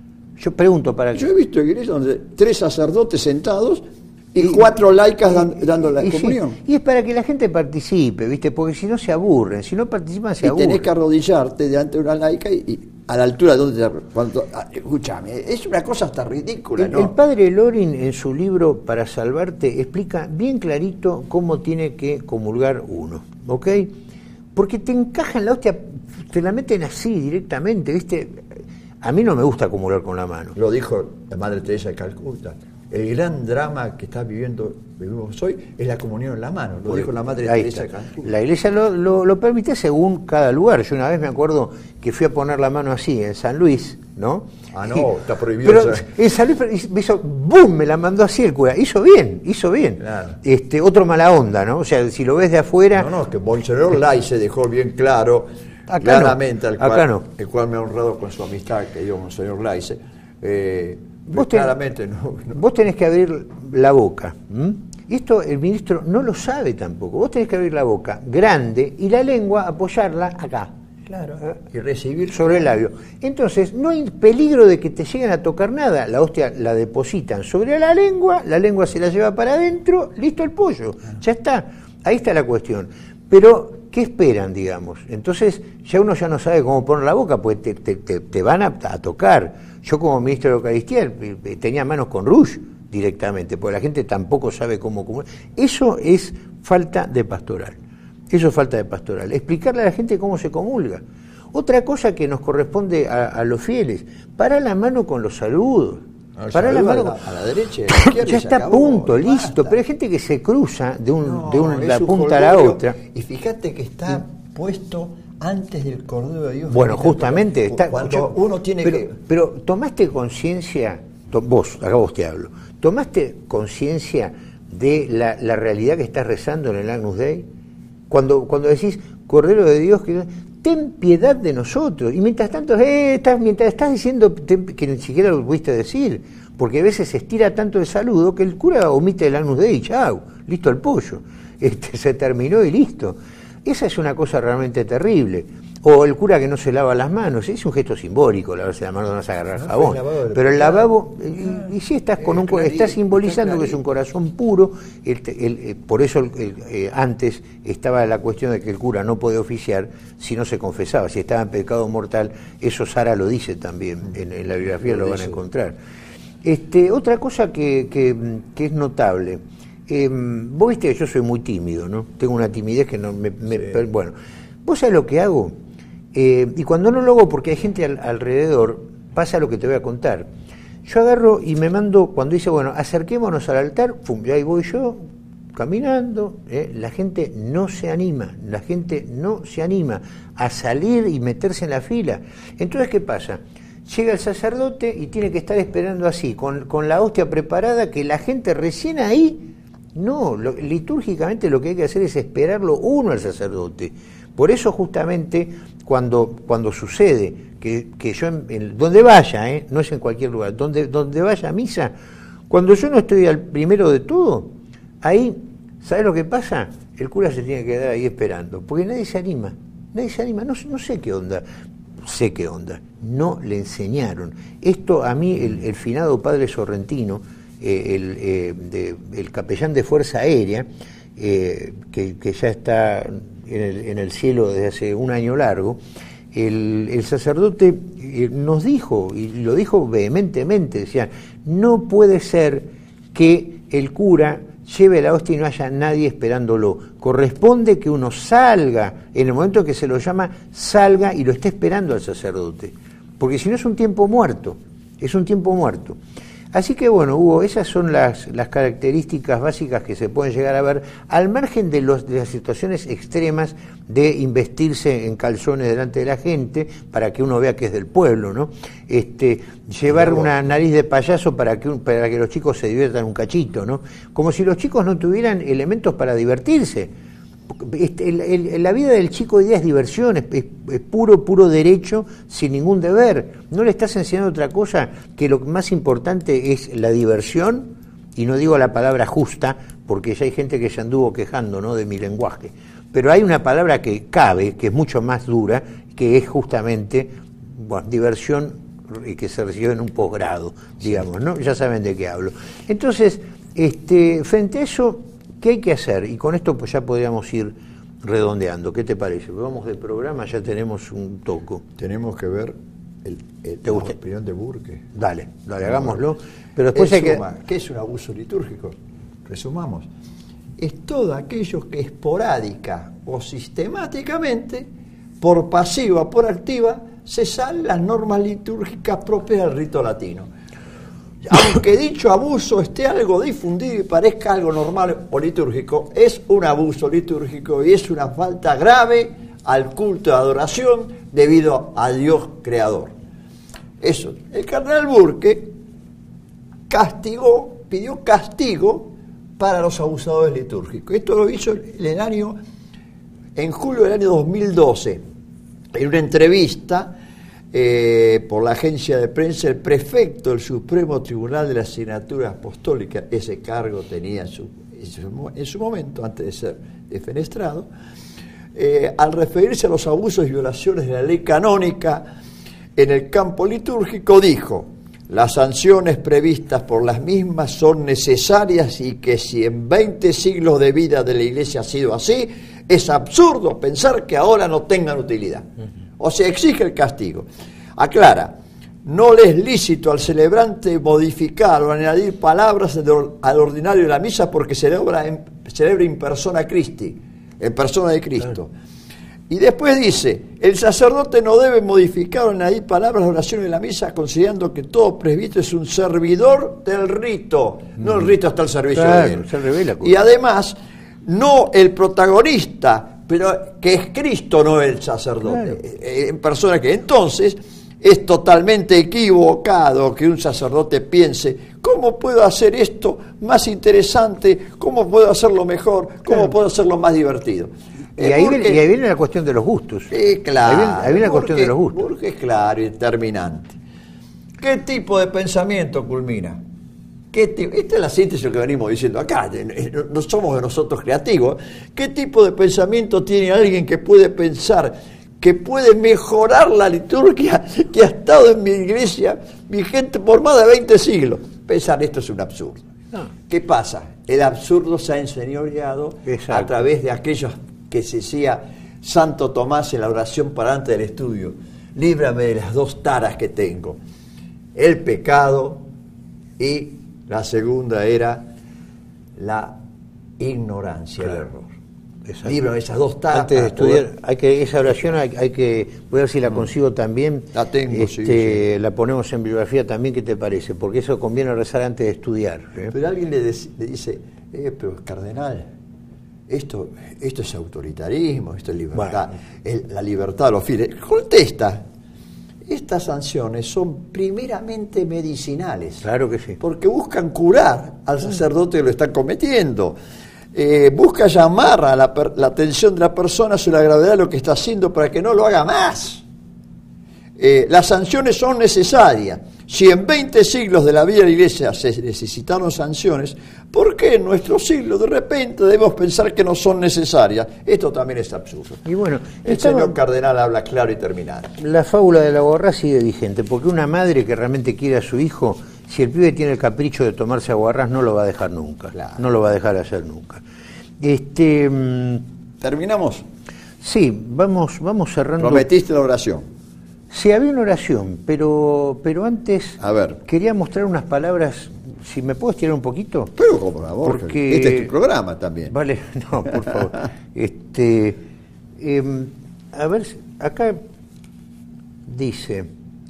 Yo pregunto, ¿para qué? Yo he visto iglesias donde tres sacerdotes sentados y, y cuatro laicas dan, dando la y comunión. Sí, y es para que la gente participe, ¿viste? Porque si no se aburren, si no participan se y aburren. tenés que arrodillarte delante de una laica y, y a la altura de donde te, cuando, escúchame, es una cosa hasta ridícula, el, ¿no? el padre Lorin en su libro Para Salvarte explica bien clarito cómo tiene que comulgar uno, ¿ok? Porque te encajan la hostia, te la meten así directamente, ¿viste? A mí no me gusta comulgar con la mano. Lo dijo la Madre Teresa de Calcuta. El gran drama que está viviendo vivimos hoy es la comunión en la mano. Lo dijo la Madre Ahí Teresa está. de Calcuta. La iglesia lo, lo, lo permite según cada lugar. Yo una vez me acuerdo que fui a poner la mano así en San Luis, ¿no? Ah, no, está prohibido. Pero O sea. en San Luis me hizo, ¡boom! Me la mandó así el cura. Hizo bien, hizo bien. Claro. Este, otro mala onda, ¿no? O sea, si lo ves de afuera... No, no, es que Monseñor Lai se dejó bien claro, Acá claramente, no, al cual, acá no. el cual me ha honrado con su amistad, que dio Monseñor Laice, eh, Vos ten- claramente no, no. Vos tenés que abrir la boca. ¿m? Y esto el ministro no lo sabe tampoco. Vos tenés que abrir la boca grande y la lengua apoyarla acá. Claro, y recibir Sobre el labio. Entonces, no hay peligro de que te lleguen a tocar nada. La hostia la depositan sobre la lengua, la lengua se la lleva para adentro, listo el pollo. Ya está. Ahí está la cuestión. Pero, ¿qué esperan, digamos? Entonces, ya uno ya no sabe cómo poner la boca, pues te, te, te, te van a, a tocar. Yo como ministro de Eucaristía tenía manos con rouge directamente, porque la gente tampoco sabe cómo... cómo. Eso es falta de pastoral. Eso es falta de pastoral. Explicarle a la gente cómo se comulga. Otra cosa que nos corresponde a, a los fieles, para la mano con los saludos. No, Para la saluda mano a la- con- a la derecha y a la izquierda ya y se está a acabó, punto, y listo. basta. Pero hay gente que se cruza de, un, No, de un- es la un punta a la jolgorio. otra. Y fíjate que está puesto antes del Cordero de Dios. Bueno, Fíjate, justamente está, cuando yo- uno tiene pero, que... pero tomaste conciencia, to- vos, acá vos te hablo, tomaste conciencia de la, la realidad que estás rezando en el Agnus Dei. Cuando, cuando decís, Cordero de Dios, que ten piedad de nosotros. Y mientras tanto, eh, estás, mientras estás diciendo ten- que ni siquiera lo pudiste decir, porque a veces se estira tanto el saludo que el cura omite el Agnus Dei, chau, listo el pollo. Este, se terminó y listo. Esa es una cosa realmente terrible. O el cura que no se lava las manos, es un gesto simbólico, lavarse las manos, no vas a agarrar No, jabón. el lavado del Pero el pecado. lavabo, y, y sí estás con Es un co- clarito, estás simbolizando está que es un clarito. corazón puro. El, el, el, por eso el, el, eh, antes estaba la cuestión de que el cura no podía oficiar si no se confesaba, si estaba en pecado mortal. Eso Sara lo dice también, en, en la biografía lo, Lo van a dice. encontrar. Este, otra cosa que, que, que es notable, eh, vos viste que yo soy muy tímido, ¿no? Tengo una timidez que no me... me- Sí. pero, bueno, vos sabés lo que hago, eh, y cuando no lo hago porque hay gente al- alrededor, pasa lo que te voy a contar. Yo agarro y me mando, cuando dice, bueno, acerquémonos al altar, pum, y ahí voy yo, caminando, ¿eh? La gente no se anima, la gente no se anima a salir y meterse en la fila. Entonces, ¿qué pasa? Llega el sacerdote y tiene que estar esperando así, con, con la hostia preparada, que la gente recién ahí, no, lo- litúrgicamente lo que hay que hacer es esperarlo uno al sacerdote. Por eso justamente cuando, cuando sucede que, que yo, en, en- donde vaya, ¿eh? No es en cualquier lugar, donde, donde vaya a misa, cuando yo no estoy al primero de todo, ahí, ¿sabes lo que pasa? El cura se tiene que quedar ahí esperando, porque nadie se anima, nadie se anima, no, no sé qué onda, sé qué onda, no le enseñaron. Esto a mí, el, el finado padre Sorrentino, eh, el, eh, de, el capellán de Fuerza Aérea, eh, que, que ya está en el, en el cielo desde hace un año largo, el, el sacerdote eh, nos dijo, y lo dijo vehementemente, decía, no puede ser que el cura lleve la hostia y no haya nadie esperándolo. Corresponde que uno salga, en el momento que se lo llama, salga y lo esté esperando al sacerdote. Porque si no es un tiempo muerto, es un tiempo muerto. Así que bueno, Hugo, esas son las, las características básicas que se pueden llegar a ver, al margen de, los, de las situaciones extremas de investirse en calzones delante de la gente para que uno vea que es del pueblo, ¿no? Este, llevar una nariz de payaso para que, un, para que los chicos se diviertan un cachito, ¿no? Como si los chicos no tuvieran elementos para divertirse. Este, el, el, la vida del chico hoy día es diversión, es, es, es puro, puro derecho, sin ningún deber. No le estás enseñando otra cosa que lo más importante es la diversión, y no digo la palabra justa, porque ya hay gente que se anduvo quejando, ¿no?, de mi lenguaje. Pero hay una palabra que cabe, que es mucho más dura, que es justamente, bueno, diversión, y que se recibe en un posgrado, digamos, ¿no? Ya saben de qué hablo. Entonces, este, frente a eso, ¿qué hay que hacer? Y con esto pues ya podríamos ir redondeando. ¿Qué te parece? Vamos del programa, ya tenemos un toco. Tenemos que ver el, el, ¿Te gusta? la opinión de Burke. Dale, dale, hagámoslo. Pero después hay que... ¿Qué es un abuso litúrgico? Resumamos. Es todo aquello que esporádica o sistemáticamente, por pasiva o por activa, se salen las normas litúrgicas propias del rito latino. Aunque dicho abuso esté algo difundido y parezca algo normal o litúrgico, es un abuso litúrgico y es una falta grave al culto de adoración debido a Dios creador. Eso. El cardenal Burke castigó, pidió castigo para los abusadores litúrgicos. Esto lo hizo en el año, en julio del año dos mil doce, en una entrevista Eh, por la agencia de prensa, el prefecto del Supremo Tribunal de la Asignatura Apostólica, ese cargo tenía en su, en su, en su momento, antes de ser defenestrado, eh, al referirse a los abusos y violaciones de la ley canónica en el campo litúrgico, dijo: las sanciones previstas por las mismas son necesarias y que si en veinte siglos de vida de la Iglesia ha sido así, es absurdo pensar que ahora no tengan utilidad. O sea, exige el castigo. Aclara, no le es lícito al celebrante modificar o añadir palabras al ordinario de la misa porque celebra en, celebra in persona Christi, en persona de Cristo. Claro. Y después dice, el sacerdote no debe modificar o añadir palabras a la oración de la misa considerando que todo presbítero es un servidor del rito. Mm. No el rito está al servicio claro, de él. Se revela. Y además, no el protagonista, pero que es Cristo, no el sacerdote, claro. En persona que entonces es totalmente equivocado que un sacerdote piense, ¿cómo puedo hacer esto más interesante? ¿Cómo puedo hacerlo mejor? ¿Cómo claro. puedo hacerlo más divertido? Y, eh, ahí Burke, viene, y ahí viene la cuestión de los gustos. Eh, claro. Ahí viene, ahí viene la Burke, cuestión de los gustos. Burke es claro y determinante. ¿Qué tipo de pensamiento culmina? ¿Qué tipo? Esta es la síntesis de lo que venimos diciendo acá, no somos de nosotros creativos. ¿Qué tipo de pensamiento tiene alguien que puede pensar que puede mejorar la liturgia que ha estado en mi iglesia vigente por más de veinte siglos? Pensar esto es un absurdo. No. ¿Qué pasa? El absurdo se ha enseñoreado a través de aquellos que se decía Santo Tomás en la oración para antes del estudio: líbrame de las dos taras que tengo, el pecado y la segunda era la ignorancia, claro. El error. Libro esas dos taras. Antes de estudiar, poder... hay que esa oración hay, hay que, voy a ver si la consigo también. La tengo, este, sí, sí. La ponemos en bibliografía también, ¿qué te parece? Porque eso conviene rezar antes de estudiar. ¿eh? Pero alguien le, de, le dice, eh, pero cardenal, esto, esto es autoritarismo, esto es libertad, bueno. el, la libertad de los fieles. Contesta. Estas sanciones son primeramente medicinales. Claro que sí. Porque buscan curar al sacerdote que lo está cometiendo. Eh, busca llamar a la, la atención de la persona sobre la gravedad de lo que está haciendo para que no lo haga más. Eh, las sanciones son necesarias. Si en veinte siglos de la vida de la Iglesia se necesitaron sanciones, ¿por qué en nuestro siglo de repente debemos pensar que no son necesarias? Esto también es absurdo. Y bueno, el estaba, señor cardenal habla claro y terminado. La fábula de la borrá sigue vigente, porque una madre que realmente quiere a su hijo, si el pibe tiene el capricho de tomarse aguarrás, no lo va a dejar nunca. Claro. No lo va a dejar hacer nunca. Este, ¿Terminamos? Sí, vamos, vamos cerrando. Prometiste la oración. Sí, había una oración, pero, pero antes a ver. Quería mostrar unas palabras. Si me puedo estirar un poquito. Pero como la voz, porque este es tu programa también. Vale, no, por favor. este, eh, a ver, acá dice,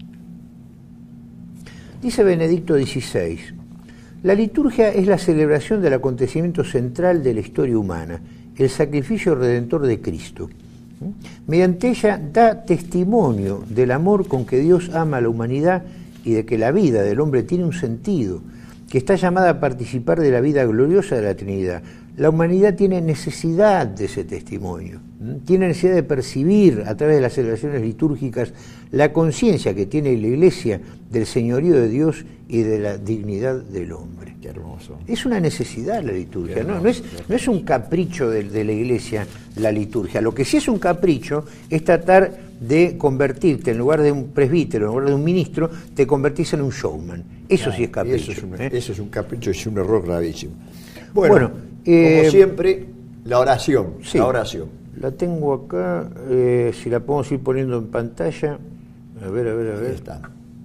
dice Benedicto dieciséis, la liturgia es la celebración del acontecimiento central de la historia humana, el sacrificio redentor de Cristo. Mediante ella da testimonio del amor con que Dios ama a la humanidad y de que la vida del hombre tiene un sentido, que está llamada a participar de la vida gloriosa de la Trinidad. La humanidad tiene necesidad de ese testimonio, tiene necesidad de percibir a través de las celebraciones litúrgicas la conciencia que tiene la Iglesia del señorío de Dios y de la dignidad del hombre. Qué hermoso. Es una necesidad la liturgia, ¿no? No es, no es un capricho de, de la Iglesia la liturgia. Lo que sí es un capricho es tratar de convertirte, en lugar de un presbítero, en lugar de un ministro, te convertís en un showman. Eso claro, sí es capricho. Eso es, un, ¿eh? eso es un capricho, es un error gravísimo. Bueno, bueno eh, como siempre, la oración. Sí, la oración. La tengo acá, eh, si la podemos ir poniendo en pantalla. A ver, a ver, a ver. Ahí está.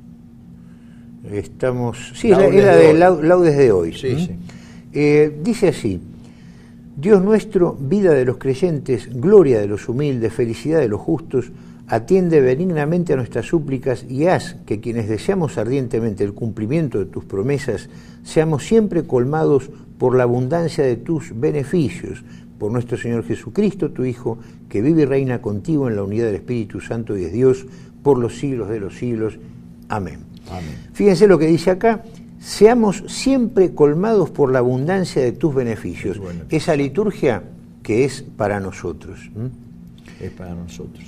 Estamos. Sí, es la, es la de, de Laudes de hoy. Sí, ¿Mm? sí. Eh, dice así: Dios nuestro, vida de los creyentes, gloria de los humildes, felicidad de los justos, atiende benignamente a nuestras súplicas y haz que quienes deseamos ardientemente el cumplimiento de tus promesas seamos siempre colmados por la abundancia de tus beneficios, por nuestro Señor Jesucristo, tu Hijo, que vive y reina contigo en la unidad del Espíritu Santo y es Dios por los siglos de los siglos. Amén. Amén. Fíjense lo que dice acá: seamos siempre colmados por la abundancia de tus beneficios. Bueno, esa liturgia que es para nosotros. ¿Mm? Es para nosotros.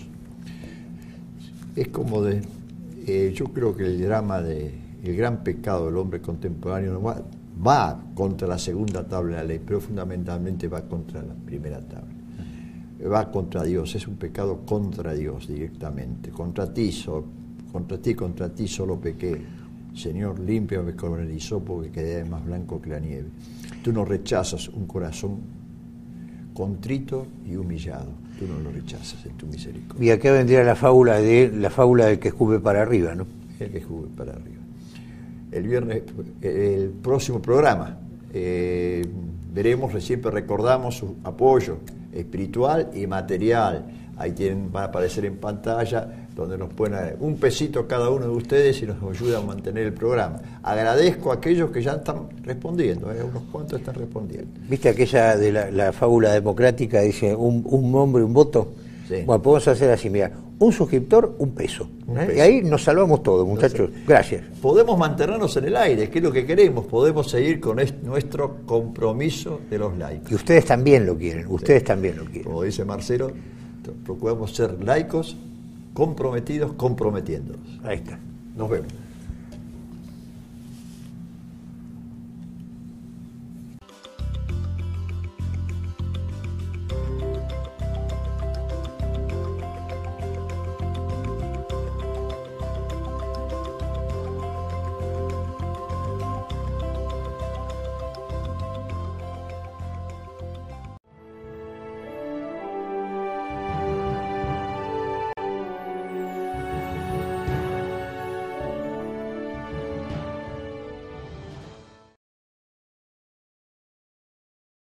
Es como de, eh, yo creo que el drama de, el gran pecado del hombre contemporáneo no va, va contra la segunda tabla de la ley, pero fundamentalmente va contra la primera tabla. Va contra Dios, es un pecado contra Dios directamente, contra ti, so, contra ti, contra ti solo pequé. Señor, límpiame con el hisopo que quede más blanco que la nieve. Tú no rechazas un corazón contrito y humillado. Tú no lo rechazas en tu misericordia. Y acá vendría la fábula de la fábula del que escupe para arriba, ¿no? El que escupe para arriba. El viernes, el próximo programa, eh, veremos, siempre recordamos su apoyo espiritual y material. Ahí tienen, van a aparecer en pantalla, donde nos ponen un pesito cada uno de ustedes y nos ayuda a mantener el programa. Agradezco a aquellos que ya están respondiendo, ¿eh? Unos cuantos están respondiendo. ¿Viste aquella de la, la fábula democrática? Dice, un, un hombre, un voto. Sí. Bueno, podemos hacer así, mira, un suscriptor, un peso. Un ¿eh? peso. Y ahí nos salvamos todos, muchachos. Entonces, gracias. Podemos mantenernos en el aire, que es lo que queremos. Podemos seguir con este, nuestro compromiso de los laicos. Y ustedes también lo quieren, ustedes sí. también lo quieren. Como dice Marcelo, procuramos ser laicos, comprometidos, comprometiéndonos. Ahí está. Nos vemos.